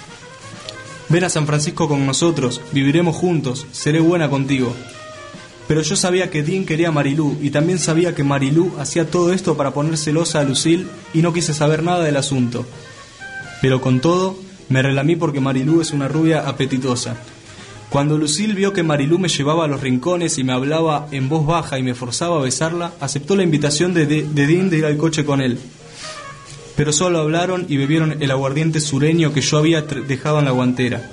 Ven a San Francisco con nosotros, viviremos juntos, seré buena contigo. Pero yo sabía que Dean quería a Marilú y también sabía que Marilú hacía todo esto para poner celosa a Lucille y no quise saber nada del asunto. Pero con todo, me relamí porque Marilú es una rubia apetitosa. Cuando Lucille vio que Marilú me llevaba a los rincones y me hablaba en voz baja y me forzaba a besarla, aceptó la invitación de, de, de Dean de ir al coche con él. Pero solo hablaron y bebieron el aguardiente sureño que yo había dejado en la guantera.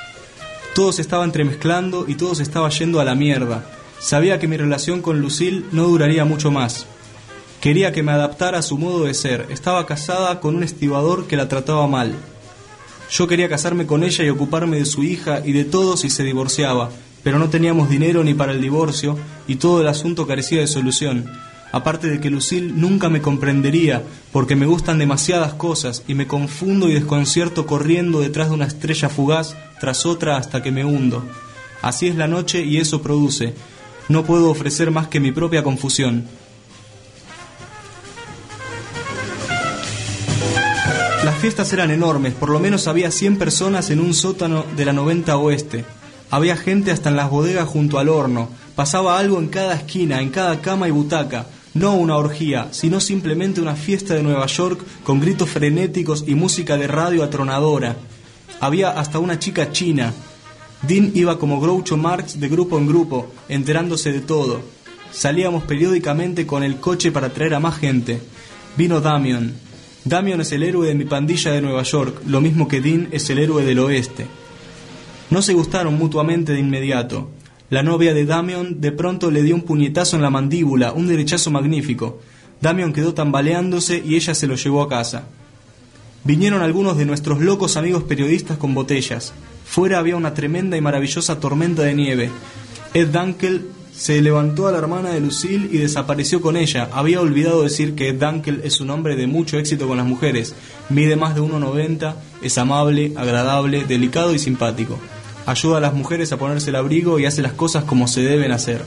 Todo se estaba entremezclando y todo se estaba yendo a la mierda. Sabía que mi relación con Lucille no duraría mucho más. Quería que me adaptara a su modo de ser. Estaba casada con un estibador que la trataba mal. Yo quería casarme con ella y ocuparme de su hija y de todo si se divorciaba, pero no teníamos dinero ni para el divorcio y todo el asunto carecía de solución. Aparte de que Lucille nunca me comprendería porque me gustan demasiadas cosas y me confundo y desconcierto corriendo detrás de una estrella fugaz tras otra hasta que me hundo. Así es la noche y eso produce. No puedo ofrecer más que mi propia confusión. Las fiestas eran enormes, por lo menos había cien personas en un sótano de la noventa Oeste. Había gente hasta en las bodegas junto al horno. Pasaba algo en cada esquina, en cada cama y butaca. No una orgía, sino simplemente una fiesta de Nueva York con gritos frenéticos y música de radio atronadora. Había hasta una chica china. Dean iba como Groucho Marx de grupo en grupo, enterándose de todo. Salíamos periódicamente con el coche para traer a más gente. Vino Damian. Damian es el héroe de mi pandilla de Nueva York, lo mismo que Dean es el héroe del oeste. No se gustaron mutuamente de inmediato. La novia de Damian de pronto le dio un puñetazo en la mandíbula, un derechazo magnífico. Damian quedó tambaleándose y ella se lo llevó a casa. Vinieron algunos de nuestros locos amigos periodistas con botellas. Fuera había una tremenda y maravillosa tormenta de nieve. Ed Dunkel se levantó a la hermana de Lucille y desapareció con ella. Había olvidado decir que Ed Dunkel es un hombre de mucho éxito con las mujeres. Mide más de uno noventa, es amable, agradable, delicado y simpático. Ayuda a las mujeres a ponerse el abrigo y hace las cosas como se deben hacer.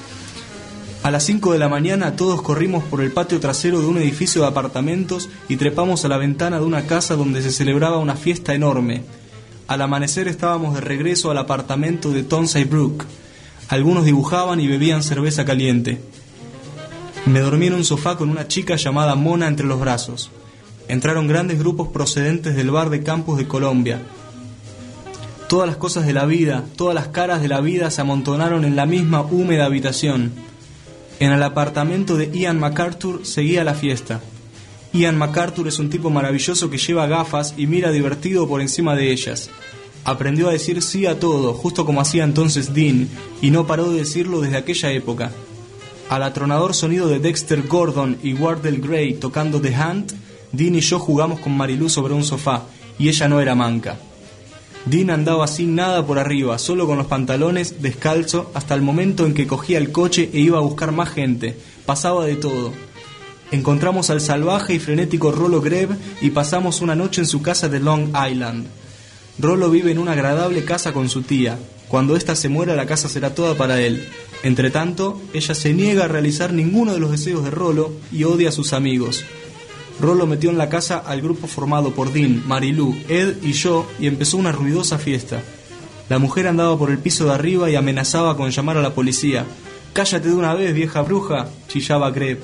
A las cinco de la mañana todos corrimos por el patio trasero de un edificio de apartamentos y trepamos a la ventana de una casa donde se celebraba una fiesta enorme. Al amanecer estábamos de regreso al apartamento de Tonsay Brook. Algunos dibujaban y bebían cerveza caliente. Me dormí en un sofá con una chica llamada Mona entre los brazos. Entraron grandes grupos procedentes del bar de Campus de Colombia. Todas las cosas de la vida, todas las caras de la vida se amontonaron en la misma húmeda habitación. En el apartamento de Ian MacArthur seguía la fiesta. Ian MacArthur es un tipo maravilloso que lleva gafas y mira divertido por encima de ellas. Aprendió a decir sí a todo, justo como hacía entonces Dean, y no paró de decirlo desde aquella época. Al atronador sonido de Dexter Gordon y Wardell Gray tocando The Hunt, Dean y yo jugamos con Marilú sobre un sofá, y ella no era manca. Dean andaba sin nada por arriba, solo con los pantalones, descalzo, hasta el momento en que cogía el coche e iba a buscar más gente. Pasaba de todo. Encontramos al salvaje y frenético Rollo Greb y pasamos una noche en su casa de Long Island. Rollo vive en una agradable casa con su tía. Cuando ésta se muera, la casa será toda para él. Entretanto, ella se niega a realizar ninguno de los deseos de Rollo y odia a sus amigos. Rollo metió en la casa al grupo formado por Dean, Marilú, Ed y yo y empezó una ruidosa fiesta. La mujer andaba por el piso de arriba y amenazaba con llamar a la policía. «¡Cállate de una vez, vieja bruja!», chillaba Greb.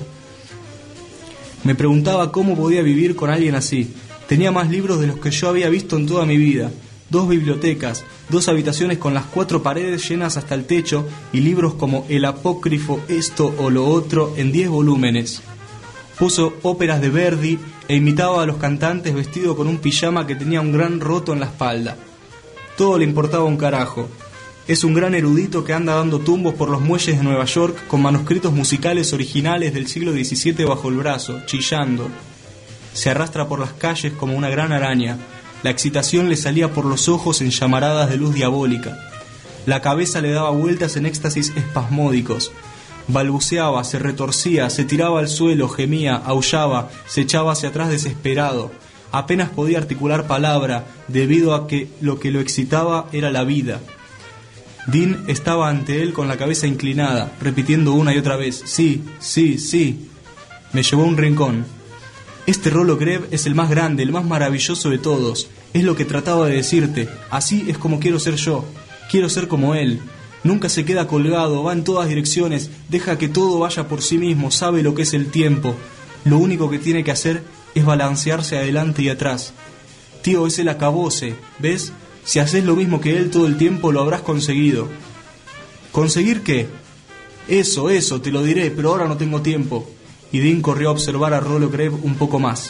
Me preguntaba cómo podía vivir con alguien así. Tenía más libros de los que yo había visto en toda mi vida. Dos bibliotecas, dos habitaciones con las cuatro paredes llenas hasta el techo y libros como El Apócrifo, Esto o Lo Otro en diez volúmenes. Puso óperas de Verdi e imitaba a los cantantes vestido con un pijama que tenía un gran roto en la espalda. Todo le importaba un carajo. Es un gran erudito que anda dando tumbos por los muelles de Nueva York con manuscritos musicales originales del siglo diecisiete bajo el brazo, chillando. Se arrastra por las calles como una gran araña. La excitación le salía por los ojos en llamaradas de luz diabólica. La cabeza le daba vueltas en éxtasis espasmódicos. Balbuceaba, se retorcía, se tiraba al suelo, gemía, aullaba, se echaba hacia atrás desesperado. Apenas podía articular palabra, debido a que lo que lo excitaba era la vida. Dean estaba ante él con la cabeza inclinada, repitiendo una y otra vez, sí, sí, sí. Me llevó a un rincón. Este Rollo Greb es el más grande, el más maravilloso de todos. Es lo que trataba de decirte. Así es como quiero ser yo. Quiero ser como él. Nunca se queda colgado, va en todas direcciones, deja que todo vaya por sí mismo, sabe lo que es el tiempo. Lo único que tiene que hacer es balancearse adelante y atrás. Tío, es el acabose, ¿ves? Si haces lo mismo que él todo el tiempo, lo habrás conseguido. ¿Conseguir qué? Eso, eso, te lo diré, pero ahora no tengo tiempo. Y Dean corrió a observar a Rollo Greb un poco más.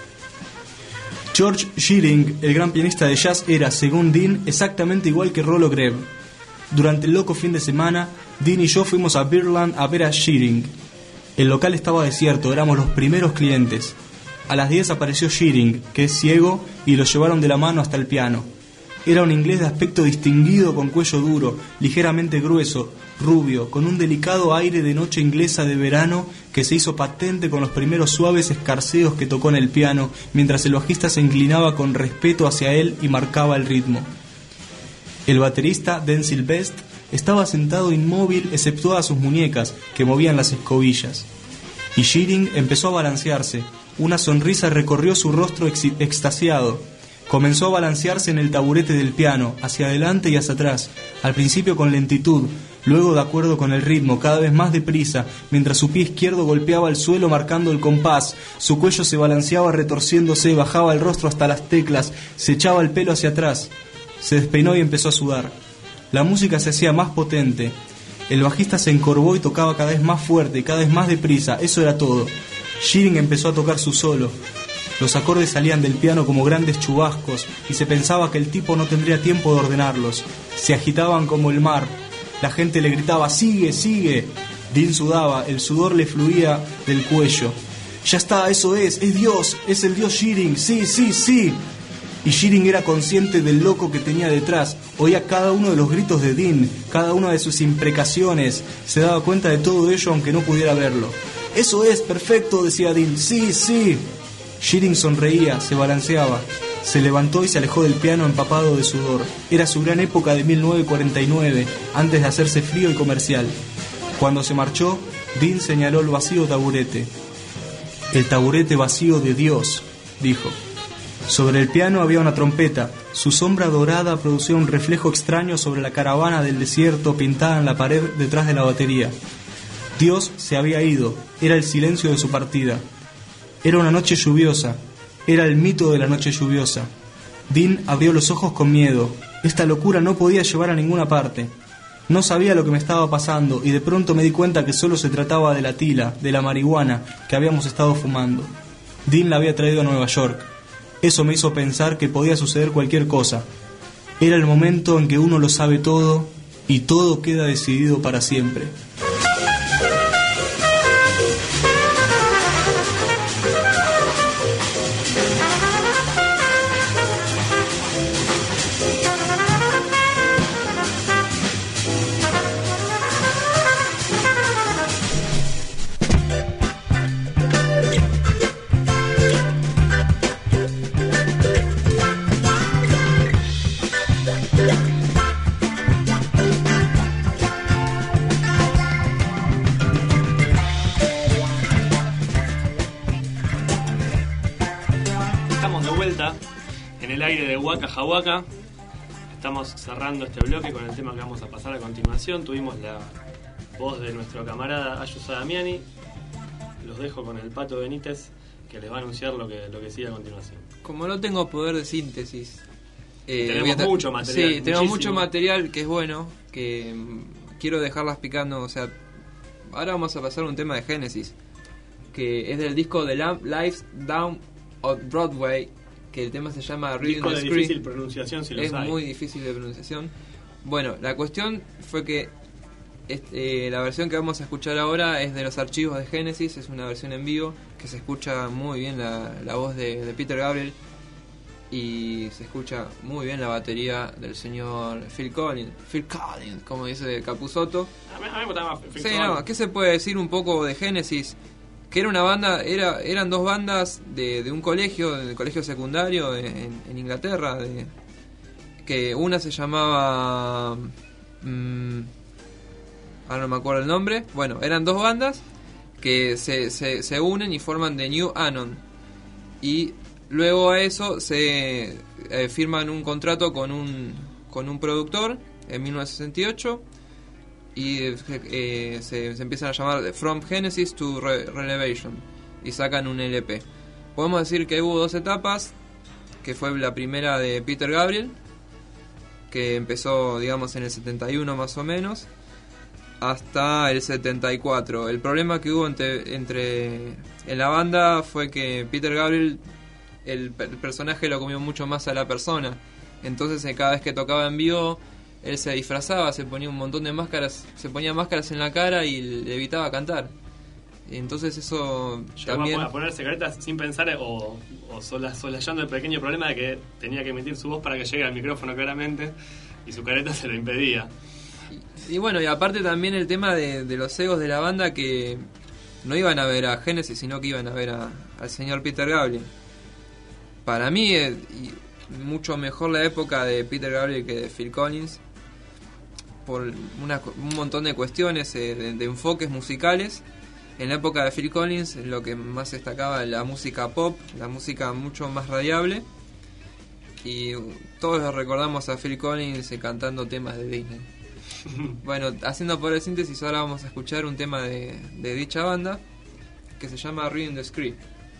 George Shearing, el gran pianista de jazz, era, según Dean, exactamente igual que Rollo Greb. Durante el loco fin de semana, Dean y yo fuimos a Birdland a ver a Shearing. El local estaba desierto, éramos los primeros clientes. A las diez apareció Shearing, que es ciego, y lo llevaron de la mano hasta el piano. Era un inglés de aspecto distinguido con cuello duro, ligeramente grueso, rubio, con un delicado aire de noche inglesa de verano que se hizo patente con los primeros suaves escarceos que tocó en el piano, mientras el bajista se inclinaba con respeto hacia él y marcaba el ritmo. El baterista, Denzil Best, estaba sentado inmóvil excepto a sus muñecas, que movían las escobillas. Y Shearing empezó a balancearse, Una sonrisa recorrió su rostro ex- extasiado. Comenzó a balancearse en el taburete del piano, hacia adelante y hacia atrás, al principio con lentitud, luego de acuerdo con el ritmo, cada vez más deprisa, mientras su pie izquierdo golpeaba el suelo marcando el compás, su cuello se balanceaba retorciéndose, bajaba el rostro hasta las teclas, se echaba el pelo hacia atrás, se despeinó y empezó a sudar. La música se hacía más potente, el bajista se encorvó y tocaba cada vez más fuerte, cada vez más deprisa, eso era todo. Shearing empezó a tocar su solo. Los acordes salían del piano como grandes chubascos y se pensaba que el tipo no tendría tiempo de ordenarlos. Se agitaban como el mar. La gente le gritaba, ¡sigue, sigue! Dean sudaba, el sudor le fluía del cuello. ¡Ya está, eso es! ¡Es Dios! ¡Es el Dios Shearing! ¡Sí, sí, sí! Y Shearing era consciente del loco que tenía detrás. Oía cada uno de los gritos de Dean, cada una de sus imprecaciones. Se daba cuenta de todo ello aunque no pudiera verlo. ¡Eso es! ¡Perfecto!, decía Dean. ¡Sí, sí! Shearing sonreía, se balanceaba, se levantó y se alejó del piano empapado de sudor. Era su gran época de mil novecientos cuarenta y nueve, antes de hacerse frío y comercial. Cuando se marchó, Dean señaló el vacío taburete. El taburete vacío de Dios, dijo. Sobre el piano había una trompeta. Su sombra dorada producía un reflejo extraño sobre la caravana del desierto pintada en la pared detrás de la batería. Dios se había ido, era el silencio de su partida. Era una noche lluviosa, era el mito de la noche lluviosa. Dean abrió los ojos con miedo. Esta locura no podía llevar a ninguna parte. No sabía lo que me estaba pasando y de pronto me di cuenta que solo se trataba de la tila, de la marihuana que habíamos estado fumando. Dean la había traído a Nueva York. Eso me hizo pensar que podía suceder cualquier cosa. Era el momento en que uno lo sabe todo y todo queda decidido para siempre. Waka Jawaka. Estamos cerrando este bloque con el tema que vamos a pasar a continuación. Tuvimos la voz de nuestro camarada Ayuso Damiani. Los dejo con el Pato Benítez, que les va a anunciar lo que, lo que sigue a continuación. Como no tengo poder de síntesis, eh, tenemos ta- mucho material. Sí, tenemos muchísimo. mucho material que es bueno, que mm, quiero dejarlas picando. O sea, ahora vamos a pasar a un tema de Genesis, que es del disco de Lamb Lives Down on Broadway, que el tema se llama Reading Disco the de Screen. difícil pronunciación, si lo Es sabe. muy difícil de pronunciación. Bueno, la cuestión fue que este, eh, la versión que vamos a escuchar ahora es de los archivos de Genesis, es una versión en vivo que se escucha muy bien la, la voz de, de Peter Gabriel y se escucha muy bien la batería del señor Phil Collins, Phil Collins, como dice Capusotto. A mí, a mí me gustaba más Phil Sí, Collins. no, ¿qué se puede decir un poco de Genesis? Que era una banda, era, eran dos bandas de, de un colegio, del colegio secundario en, en Inglaterra, de, que una se llamaba, mmm, ahora no me acuerdo el nombre, bueno, eran dos bandas que se, se, se unen y forman The New Anon, y luego a eso se eh, firman un contrato con un, con un productor en mil novecientos sesenta y ocho, y eh, se, se empiezan a llamar From Genesis to Re- Revelation y sacan un L P. Podemos decir que hubo dos etapas, que fue la primera de Peter Gabriel, que empezó digamos en el setenta y uno más o menos, hasta el setenta y cuatro. El problema que hubo entre, entre en la banda fue que Peter Gabriel, el, el personaje lo comió mucho más a la persona, entonces eh, cada vez que tocaba en vivo él se disfrazaba, se ponía un montón de máscaras, se ponía máscaras en la cara y le evitaba cantar. Entonces eso Llegó también... a ponerse caretas sin pensar o, o sola, solayando el pequeño problema de que tenía que emitir su voz para que llegue al micrófono claramente y su careta se lo impedía. Y, y bueno, y aparte también el tema de, de los egos de la banda, que no iban a ver a Genesis, sino que iban a ver a, al señor Peter Gabriel. Para mí es mucho mejor la época de Peter Gabriel que de Phil Collins, por una, un montón de cuestiones, eh, de, de enfoques musicales, En la época de Phil Collins lo que más destacaba la música pop, la música mucho más radiable, y todos lo recordamos a Phil Collins cantando temas de Disney. Bueno, haciendo por el síntesis, ahora vamos a escuchar un tema de, de dicha banda que se llama Reading the Script.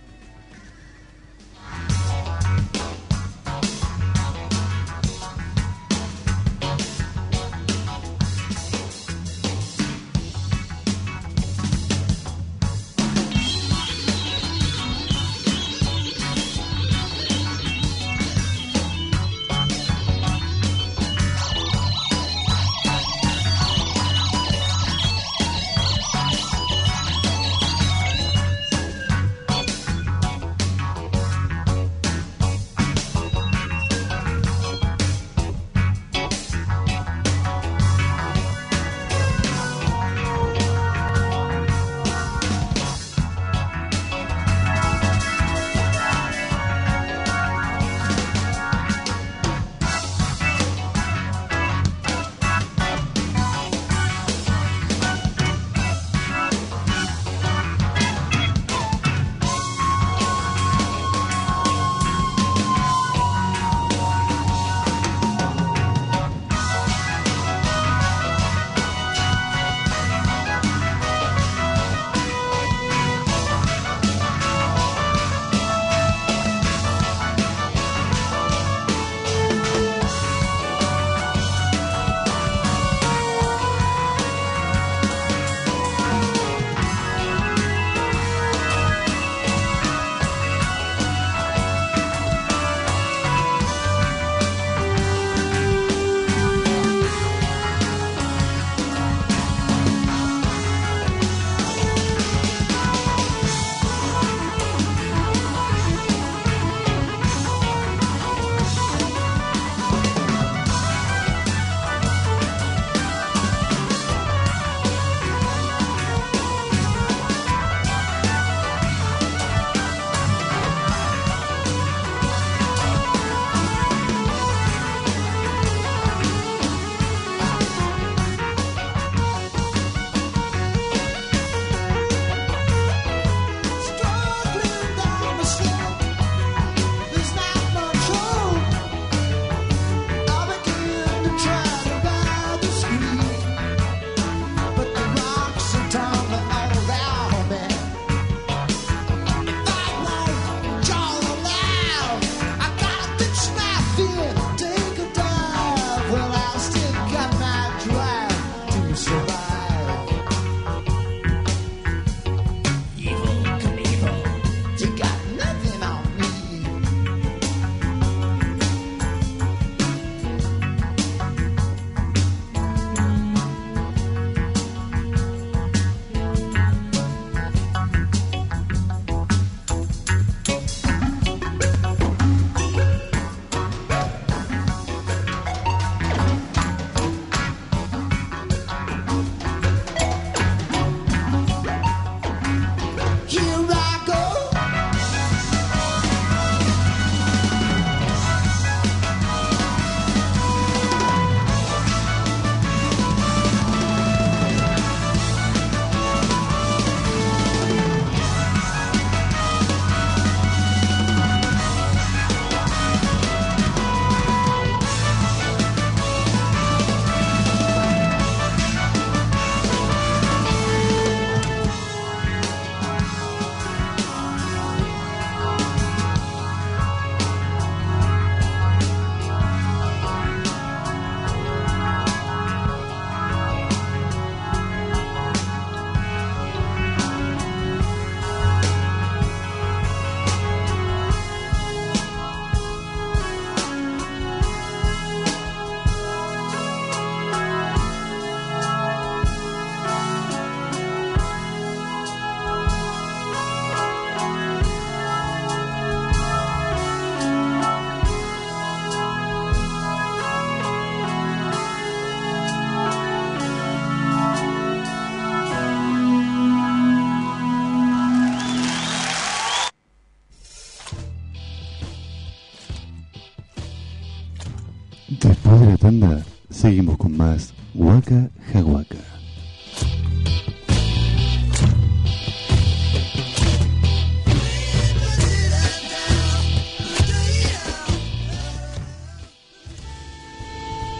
Después de la tanda, seguimos con más Waka Jawaka.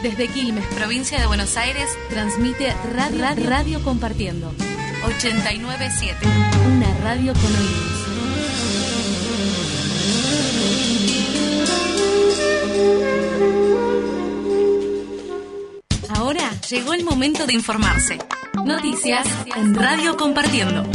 Desde Quilmes, provincia de Buenos Aires, transmite Radio, radio, radio Compartiendo. ochenta y nueve punto siete. Una radio con oídos. Ahora llegó el momento de informarse. Noticias en Radio Compartiendo.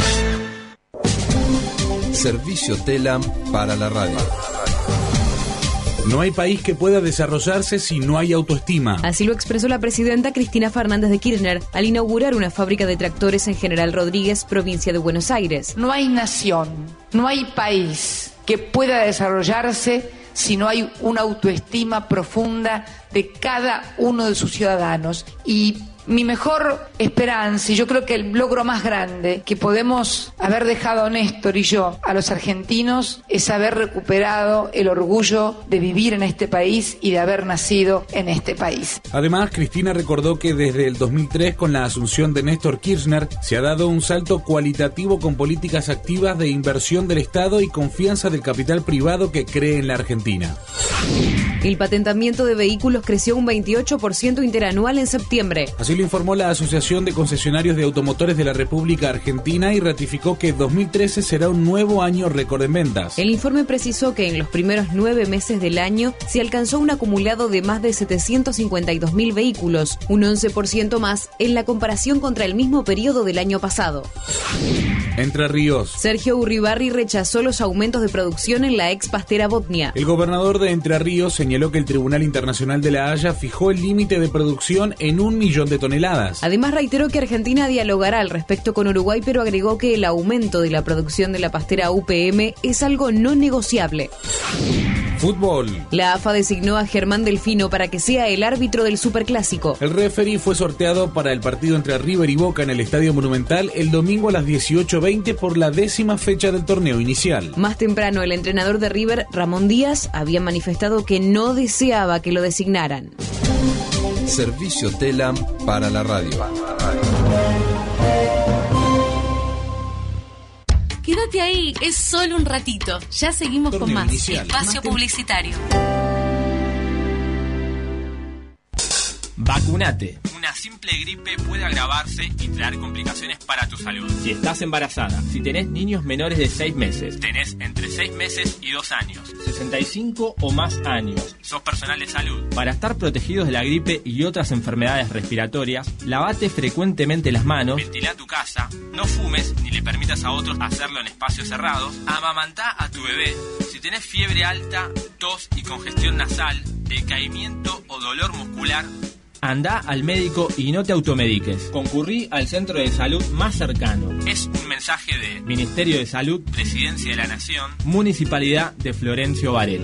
Servicio TELAM para la radio. No hay país que pueda desarrollarse si no hay autoestima. Así lo expresó la presidenta Cristina Fernández de Kirchner al inaugurar una fábrica de tractores en General Rodríguez, provincia de Buenos Aires. No hay nación, no hay país que pueda desarrollarse si no hay una autoestima profunda de cada uno de sus ciudadanos. Y mi mejor esperanza, y yo creo que el logro más grande que podemos haber dejado Néstor y yo a los argentinos, es haber recuperado el orgullo de vivir en este país y de haber nacido en este país. Además, Cristina recordó que desde el dos mil tres, con la asunción de Néstor Kirchner, se ha dado un salto cualitativo con políticas activas de inversión del Estado y confianza del capital privado que cree en la Argentina. El patentamiento de vehículos creció un veintiocho por ciento interanual en septiembre. Así lo informó la Asociación de Concesionarios de Automotores de la República Argentina y ratificó que dos mil trece será un nuevo año récord en ventas. El informe precisó que en los primeros nueve meses del año se alcanzó un acumulado de más de setecientos cincuenta y dos mil vehículos, un once por ciento más en la comparación contra el mismo periodo del año pasado. Entre Ríos. Sergio Urribarri rechazó los aumentos de producción en la ex pastera Botnia. El gobernador de Entre Ríos señaló que el Tribunal Internacional de la Haya fijó el límite de producción en un millón de toneladas. Además reiteró que Argentina dialogará al respecto con Uruguay, pero agregó que el aumento de la producción de la pastera U P M es algo no negociable. Fútbol. La A F A designó a Germán Delfino para que sea el árbitro del Superclásico. El referee fue sorteado para el partido entre River y Boca en el Estadio Monumental el domingo a las dieciocho veinte por la décima fecha del torneo inicial. Más temprano, el entrenador de River, Ramón Díaz, había manifestado que no deseaba que lo designaran. Servicio TELAM para la radio. Quédate ahí, es solo un ratito. Ya seguimos Torneo con más. Inicial. Espacio Más publicitario. Vacunate. Una simple gripe puede agravarse y traer complicaciones para tu salud. Si estás embarazada, si tenés niños menores de seis meses, tenés entre seis meses y dos años, sesenta y cinco o más años, sos personal de salud. Para estar protegidos de la gripe y otras enfermedades respiratorias, lavate frecuentemente las manos, ventilá tu casa, no fumes ni le permitas a otros hacerlo en espacios cerrados, amamantá a tu bebé. Si tenés fiebre alta, tos y congestión nasal, decaimiento o dolor muscular, andá al médico y no te automediques. Concurrí al centro de salud más cercano. Es un mensaje de Ministerio de Salud, Presidencia de la Nación, Municipalidad de Florencio Varela.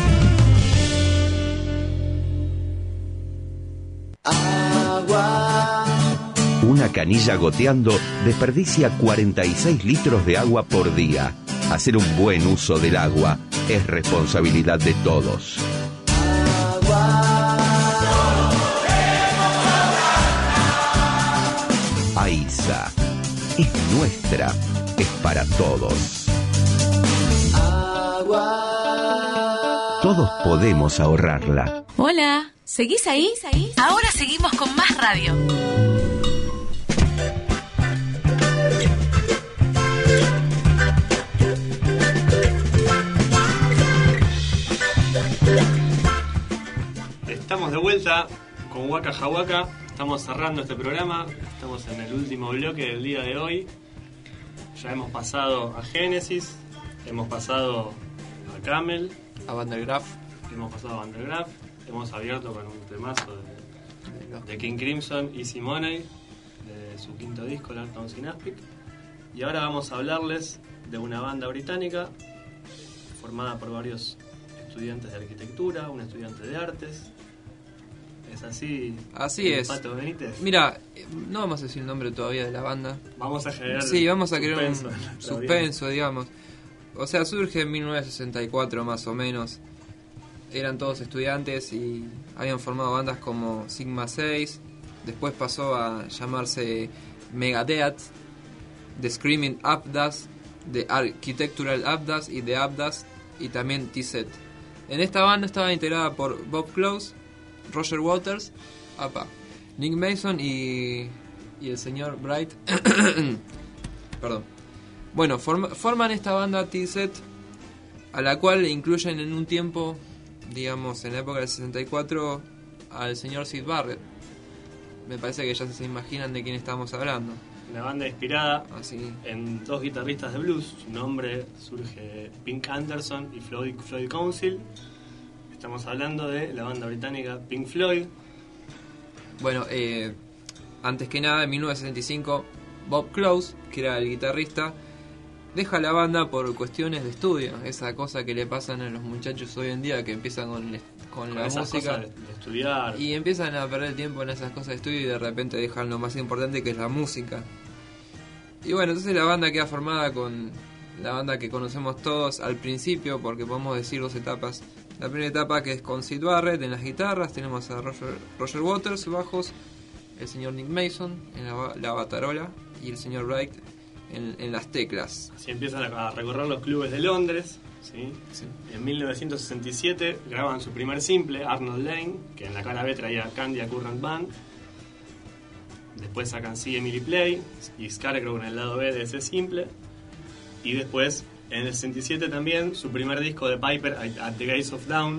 Agua. Una canilla goteando desperdicia cuarenta y seis litros de agua por día. Hacer un buen uso del agua es responsabilidad de todos. AISA es nuestra, es para todos. Agua. Todos podemos ahorrarla. Hola, ¿seguís ahí? Ahora seguimos con más radio. Estamos de vuelta con Waka Jawaka. Estamos cerrando este programa. Estamos en el último bloque del día de hoy. Ya hemos pasado a Génesis, hemos pasado a Camel, a Vandergraaf, hemos pasado a Vandergraaf, hemos abierto con un temazo de, de King Crimson, Easy Money, de su quinto disco, Larton Synaspic. Y ahora vamos a hablarles de una banda británica formada por varios estudiantes de arquitectura, un estudiante de artes. ¿Es así? Así es. Pato Benítez. Mira, no vamos a decir el nombre todavía de la banda. Vamos a generar Sí, vamos a crear suspenso, un suspenso, digamos. O sea, surge en mil novecientos sesenta y cuatro más o menos. Eran todos estudiantes y habían formado bandas como Sigma seis. Después pasó a llamarse Megadeth, The Screaming Abdas, The Architectural Abdas y The Abdas, y también T-Set. En esta banda estaba integrada por Bob Close, Roger Waters, apa, Nick Mason y, y el señor Bright. Perdón. Bueno, form, forman esta banda T-Set, a la cual incluyen en un tiempo, digamos, en la época del sesenta y cuatro, al señor Syd Barrett. Me parece que ya se imaginan de quién estamos hablando. Una banda inspirada Así. en dos guitarristas de blues. Su nombre surge Pink Anderson y Floyd, Floyd Council. Estamos hablando de la banda británica Pink Floyd. Bueno, eh, antes que nada, en mil novecientos sesenta y cinco, Bob Close, que era el guitarrista, deja la banda por cuestiones de estudio. Esa cosa que le pasan a los muchachos hoy en día, que empiezan con, con, con la esas música cosas de, de estudiar. Y empiezan a perder tiempo en esas cosas de estudio y de repente dejan lo más importante, que es la música. Y bueno, entonces la banda queda formada con la banda que conocemos todos al principio, porque podemos decir dos etapas. La primera etapa, que es con Syd Barrett en las guitarras, tenemos a Roger, Roger Waters bajos, el señor Nick Mason en la, la batarola y el señor Wright en, en las teclas. Así empiezan a recorrer los clubes de Londres, ¿sí? Sí. En mil novecientos sesenta y siete graban su primer simple, Arnold Lane, que en la cara B traía Candia Current Band. Después sacan See Emily Play y Scarecrow en el lado B de ese simple. Y después, en el sesenta y siete también, su primer disco de Piper, At the Gates of Dawn.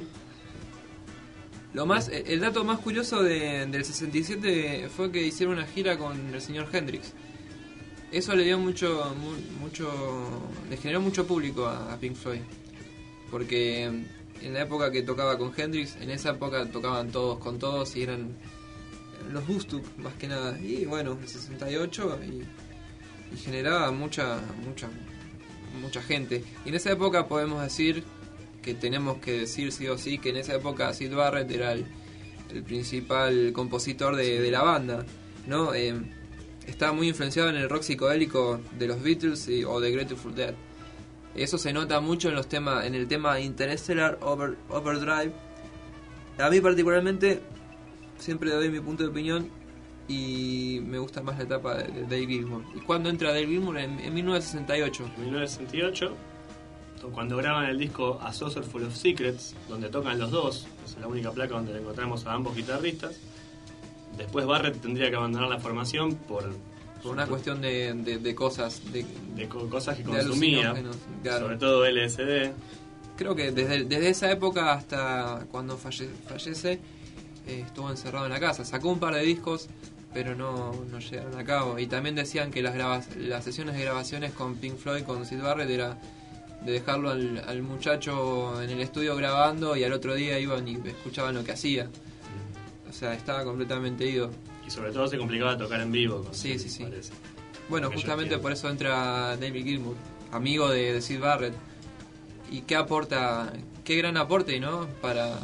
Lo más, el dato más curioso de, del sesenta y siete fue que hicieron una gira con el señor Hendrix. Eso le dio mucho, mucho, le generó mucho público a, a Pink Floyd, porque en la época que tocaba con Hendrix, en esa época tocaban todos con todos y eran los Woodstock más que nada. Y bueno, el sesenta y ocho y, y generaba mucha, mucha, mucha gente. Y en esa época podemos decir que tenemos que decir sí o sí que en esa época Syd Barrett era el, el principal compositor de, de la banda, ¿no? Eh, estaba muy influenciado en el rock psicodélico de los Beatles y, o de Grateful Dead. Eso se nota mucho en los temas, en el tema Interstellar Over, Overdrive. A mí particularmente siempre doy mi punto de opinión y me gusta más la etapa de, de Dave Gilmour. ¿Y cuándo entra Dave Gilmour? En, en mil novecientos sesenta y ocho. En mil novecientos sesenta y ocho, cuando graban el disco A Saucer Full of Secrets, donde tocan los dos, es la única placa donde encontramos a ambos guitarristas. Después Barrett tendría que abandonar la formación por, por una cuestión de, de, de cosas de, de co- cosas que consumía, claro. Sobre todo L S D. Creo que desde, desde esa época hasta cuando falle, fallece eh, estuvo encerrado en la casa. Sacó un par de discos, pero no, no llegaron a cabo. Y también decían que las, graba- las sesiones de grabaciones con Pink Floyd, con Syd Barrett, era de dejarlo al, al muchacho en el estudio grabando y al otro día iban y escuchaban lo que hacía. O sea, estaba completamente ido. Y sobre todo se complicaba tocar en vivo. Con sí, sí, sí. Parece. Bueno, Aquellos justamente tiempos. por eso entra David Gilmour, amigo de, de Syd Barrett. ¿Y qué aporta? Qué gran aporte, ¿no? Para...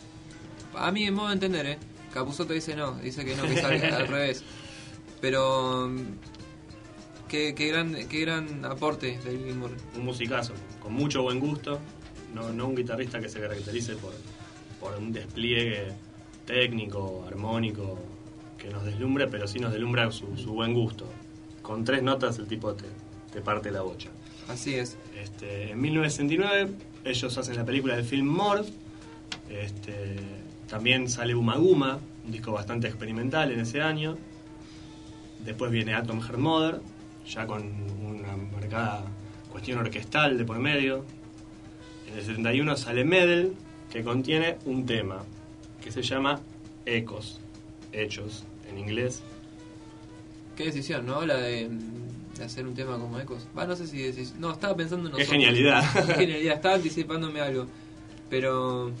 A mí, en modo de entender, ¿eh? Capusotto dice no, dice que no, que es al, al revés. Pero... Qué, qué, gran, qué gran aporte David Gilmour. Un musicazo, con mucho buen gusto. No, no un guitarrista que se caracterice por, por un despliegue técnico, armónico, que nos deslumbre, pero sí nos deslumbra su, su buen gusto. Con tres notas el tipo te, te parte la bocha. Así es. Este, en mil novecientos sesenta y nueve ellos hacen la película del film More. Este, también sale Uma Guma, un disco bastante experimental en ese año. Después viene Atom Heart Mother, ya con una marcada cuestión orquestal de por medio. En el setenta y uno sale Medal, que contiene un tema que se llama Ecos, Hechos en inglés. Qué decisión, ¿no? La de, de hacer un tema como Ecos. Va, no sé si decís. No, estaba pensando en Qué nosotros. genialidad. Qué genialidad, estaba anticipándome algo. Pero.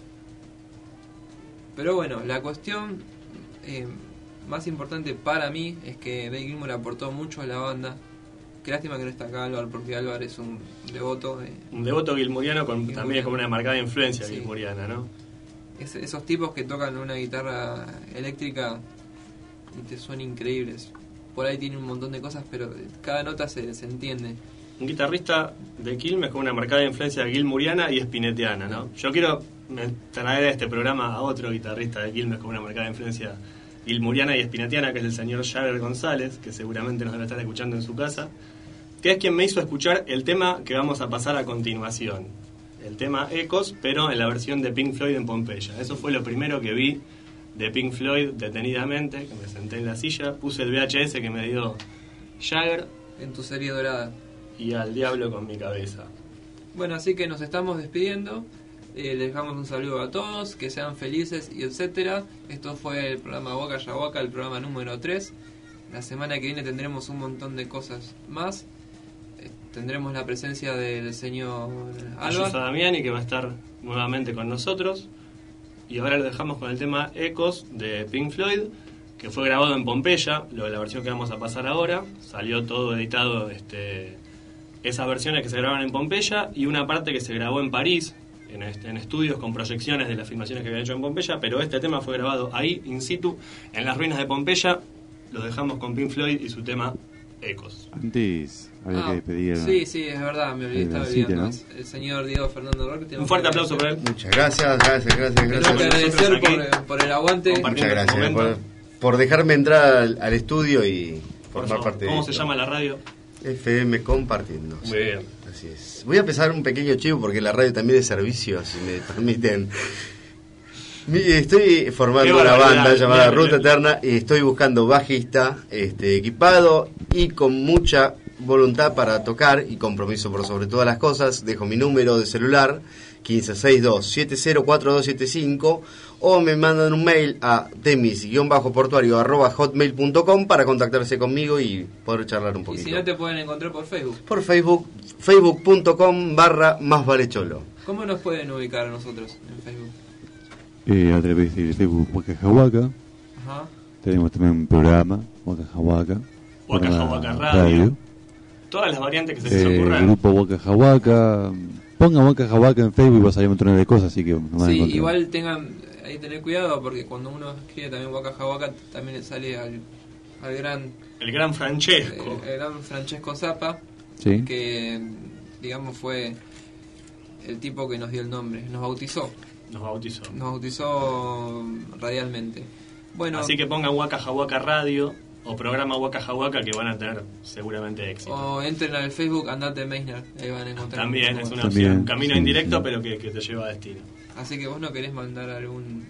Pero bueno, la cuestión eh, más importante para mí es que Dave Gilmour aportó mucho a la banda. Qué lástima que no está acá Álvaro, porque Álvaro es un devoto. De, un devoto gilmouriano con Gilmouriano. también es como una marcada influencia Sí. gilmouriana, ¿no? Es, esos tipos que tocan una guitarra eléctrica y te suenan increíbles. Por ahí tiene un montón de cosas, pero cada nota se, se entiende. Un guitarrista de Quilmes con una marcada influencia gilmouriana y spinettiana, ¿no? Yo quiero traer a este programa a otro guitarrista de Quilmes con una marcada influencia gilmouriana y spinettiana, que es el señor Jagger González, que seguramente nos debe estar escuchando en su casa, que es quien me hizo escuchar el tema que vamos a pasar a continuación. el tema Ecos, pero en la versión de Pink Floyd en Pompeya. Eso fue lo primero que vi de Pink Floyd detenidamente, que me senté en la silla, puse el V H S que me dio Jagger. En tu serie dorada. Y al diablo con mi cabeza. Bueno, así que nos estamos despidiendo. Eh, les dejamos un saludo a todos, que sean felices y etcétera. Esto fue el programa Waka Waka, el programa número tres. La semana que viene tendremos un montón de cosas más. Eh, tendremos la presencia del señor Álvaro Damiani, que va a estar nuevamente con nosotros. Y ahora lo dejamos con el tema Ecos de Pink Floyd, que fue grabado en Pompeya, lo, la versión que vamos a pasar ahora. Salió todo editado, este, esas versiones que se grabaron en Pompeya y una parte que se grabó en París, en, este, en estudios con proyecciones de las filmaciones que habían hecho en Pompeya, pero este tema fue grabado ahí, in situ, en las ruinas de Pompeya. Los dejamos con Pink Floyd y su tema Ecos. Antes había Ah, que despedir. Sí, sí, es verdad, me olvidé, Eh, estaba la cita, olvidando. ¿no? El señor Diego Fernando Roque. Un fuerte aplauso para él. Muchas gracias, gracias, gracias. Tenemos gracias. que agradecer por, por el aguante. Muchas gracias por, por dejarme entrar al, al estudio y formar favor, parte de ¿cómo esto. se llama la radio? F M Compartiendo. Muy bien. Así es. Voy a empezar un pequeño chivo porque la radio también es servicio, si me permiten. Mi- Estoy formando Qué una barbaridad. banda llamada Bien, Ruta bien. Eterna y estoy buscando bajista este, equipado y con mucha voluntad para tocar y compromiso por sobre todas las cosas. Dejo mi número de celular quince sesenta y dos setenta cuarenta y dos setenta y cinco o me mandan un mail a temis-portuario arroba hotmail punto com para contactarse conmigo y poder charlar un Y poquito. si no, te pueden encontrar por Facebook. Por Facebook, facebook punto com barra más vale cholo. ¿Cómo nos pueden ubicar a nosotros en Facebook? Eh, a través del Facebook Waka Waka. Ajá. Tenemos también un programa, Waka Waka. Waka programa Waka Radio. Todas las variantes que se les Eh, ocurran. grupo Waka Waka. Pongan Waka Waka en Facebook y va a salir un montón de cosas, así que nos van a Sí, encontrar. igual tengan ahí tener cuidado porque cuando uno escribe también Waka Waka también le sale al, al gran El gran Francesco. eh, el gran Francesco Zappa, Sí. que digamos fue el tipo que nos dio el nombre, nos bautizó, Nos bautizó. nos bautizó radialmente. Bueno, Así que pongan Waka Waka Radio o programa Waka Waka, que van a tener seguramente éxito. o entren al Facebook Andate Meisner, ahí van a encontrar. También mucho es una más. opción. También, Camino sí, indirecto, sí. pero que, que te lleva a destino. Así que vos no querés mandar algún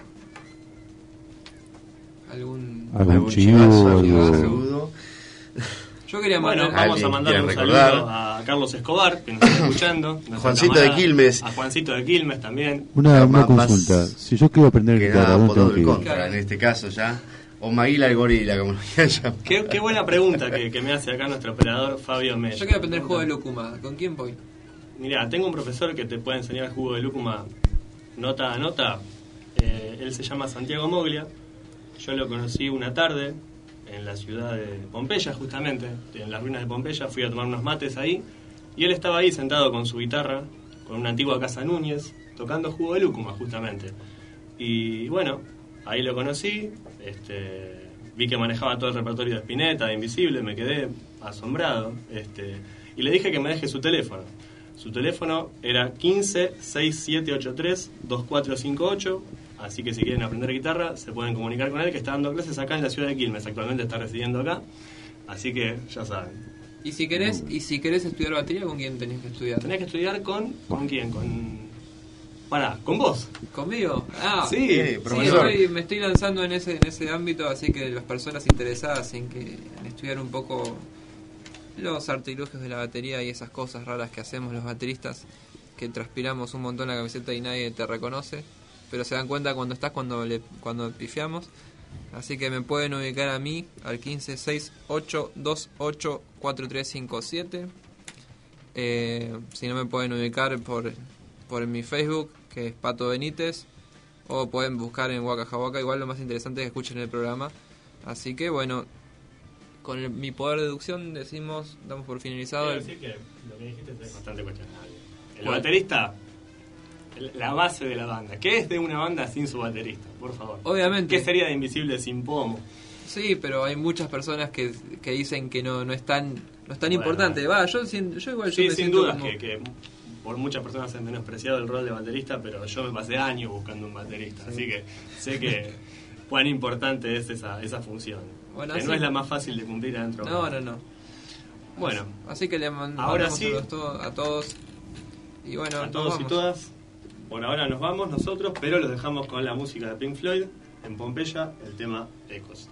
algún Algún Algún chivo, chivazo, algo- algún saludo. Yo quería Bueno, mandar vamos a ¿Alguien mandar un quiere saludo recordar? a Carlos Escobar, que nos está escuchando. nuestro Juancito camarada, de Quilmes. A Juancito de Quilmes también. Una, una Más- consulta. Si yo quiero aprender Que guitarra, nada, ¿dónde tengo apodado que el ir? contra, en este caso ya. O Maguila el gorila, como lo quieran llamar. Qué, qué buena pregunta que, que me hace acá nuestro operador Fabio Mello. Yo quiero aprender juego de lúcuma. ¿Con quién voy? Mirá, tengo un profesor que te puede enseñar jugo de lúcuma nota a nota. Eh, él se llama Santiago Moglia. Yo lo conocí una tarde en la ciudad de Pompeya, justamente, en las ruinas de Pompeya. Fui a tomar unos mates ahí y él estaba ahí sentado con su guitarra, con una antigua Casa Núñez, tocando jugo de lúcuma, justamente. Y bueno, ahí lo conocí, este, vi que manejaba todo el repertorio de Spinetta, de Invisible, me quedé asombrado, este, y le dije que me deje su teléfono. Su teléfono era quince sesenta y siete ochenta y tres veinticuatro cincuenta y ocho, así que si quieren aprender guitarra se pueden comunicar con él, que está dando clases acá en la ciudad de Quilmes, actualmente está residiendo acá, así que ya saben. Y si querés, y si querés estudiar batería, ¿con quién tenés que estudiar? Tenés que estudiar con... ¿Con quién? Con... Pará, ¿con vos? ¿Conmigo? Ah, Sí, sí, profesor. estoy- me estoy lanzando en ese, en ese ámbito, así que las personas interesadas en que en estudiar un poco los artilugios de la batería y esas cosas raras que hacemos los bateristas, que transpiramos un montón la camiseta y nadie te reconoce, pero se dan cuenta cuando estás cuando le cuando pifiamos. Así que me pueden ubicar a mí al quince sesenta y ocho veintiocho cuarenta y tres cincuenta y siete. Eh, si no, me pueden ubicar por, por mi Facebook, que es Pato Benítez, o pueden buscar en Waka Waka. Igual lo más interesante es que escuchen el programa. Así que bueno, con el- mi poder de deducción decimos, damos por finalizado Quiero el, decir que lo que dijiste es bastante cuestionable. El ¿Cuál? baterista, el- la base de la banda. ¿Qué es de una banda sin su baterista? Por favor. Obviamente. ¿Qué sería de Invisible sin Pomo? Sí, pero hay muchas personas que, que dicen que no, no es tan, no es tan Bueno, importante. Va, yo, sin- yo igual yo Sí, me sin siento dudas como- que, que por muchas personas han menospreciado el rol de baterista, pero yo me pasé años buscando un baterista, Sí. así que sé que cuán importante es esa, esa función. Bueno, que así- no es la más fácil de cumplir adentro. de No, una no, banda. no. Bueno, Así que le mand- ahora mandamos sí. saludos to- a todos. Y bueno, a todos y todas, por ahora nos vamos nosotros, pero los dejamos con la música de Pink Floyd en Pompeya, el tema Ecos.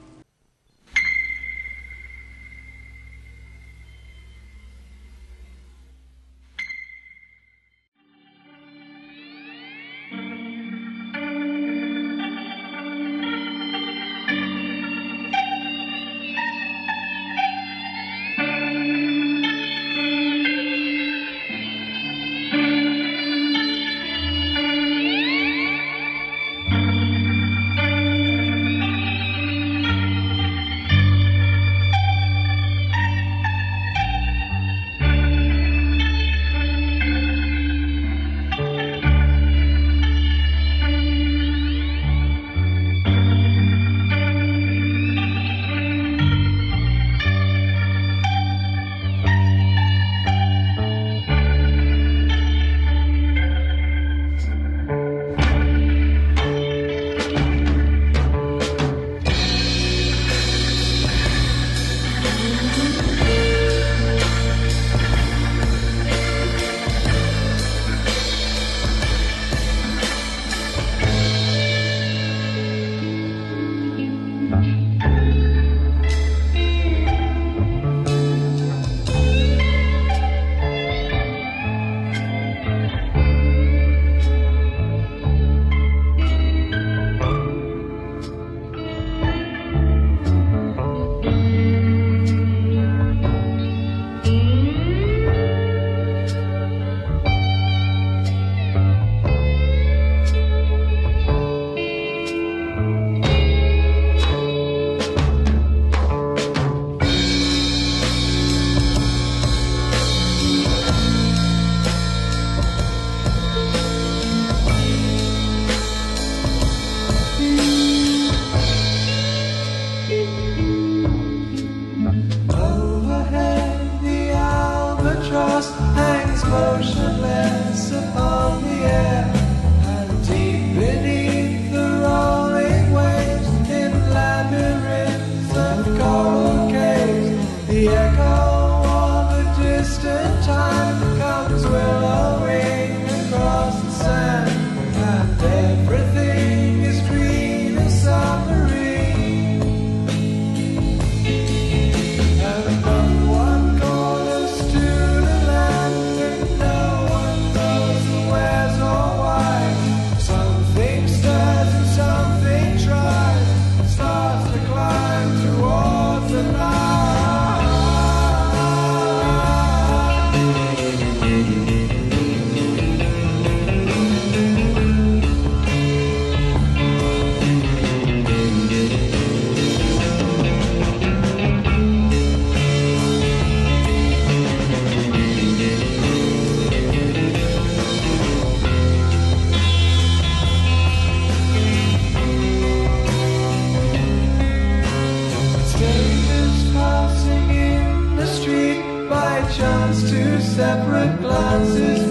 Separate glances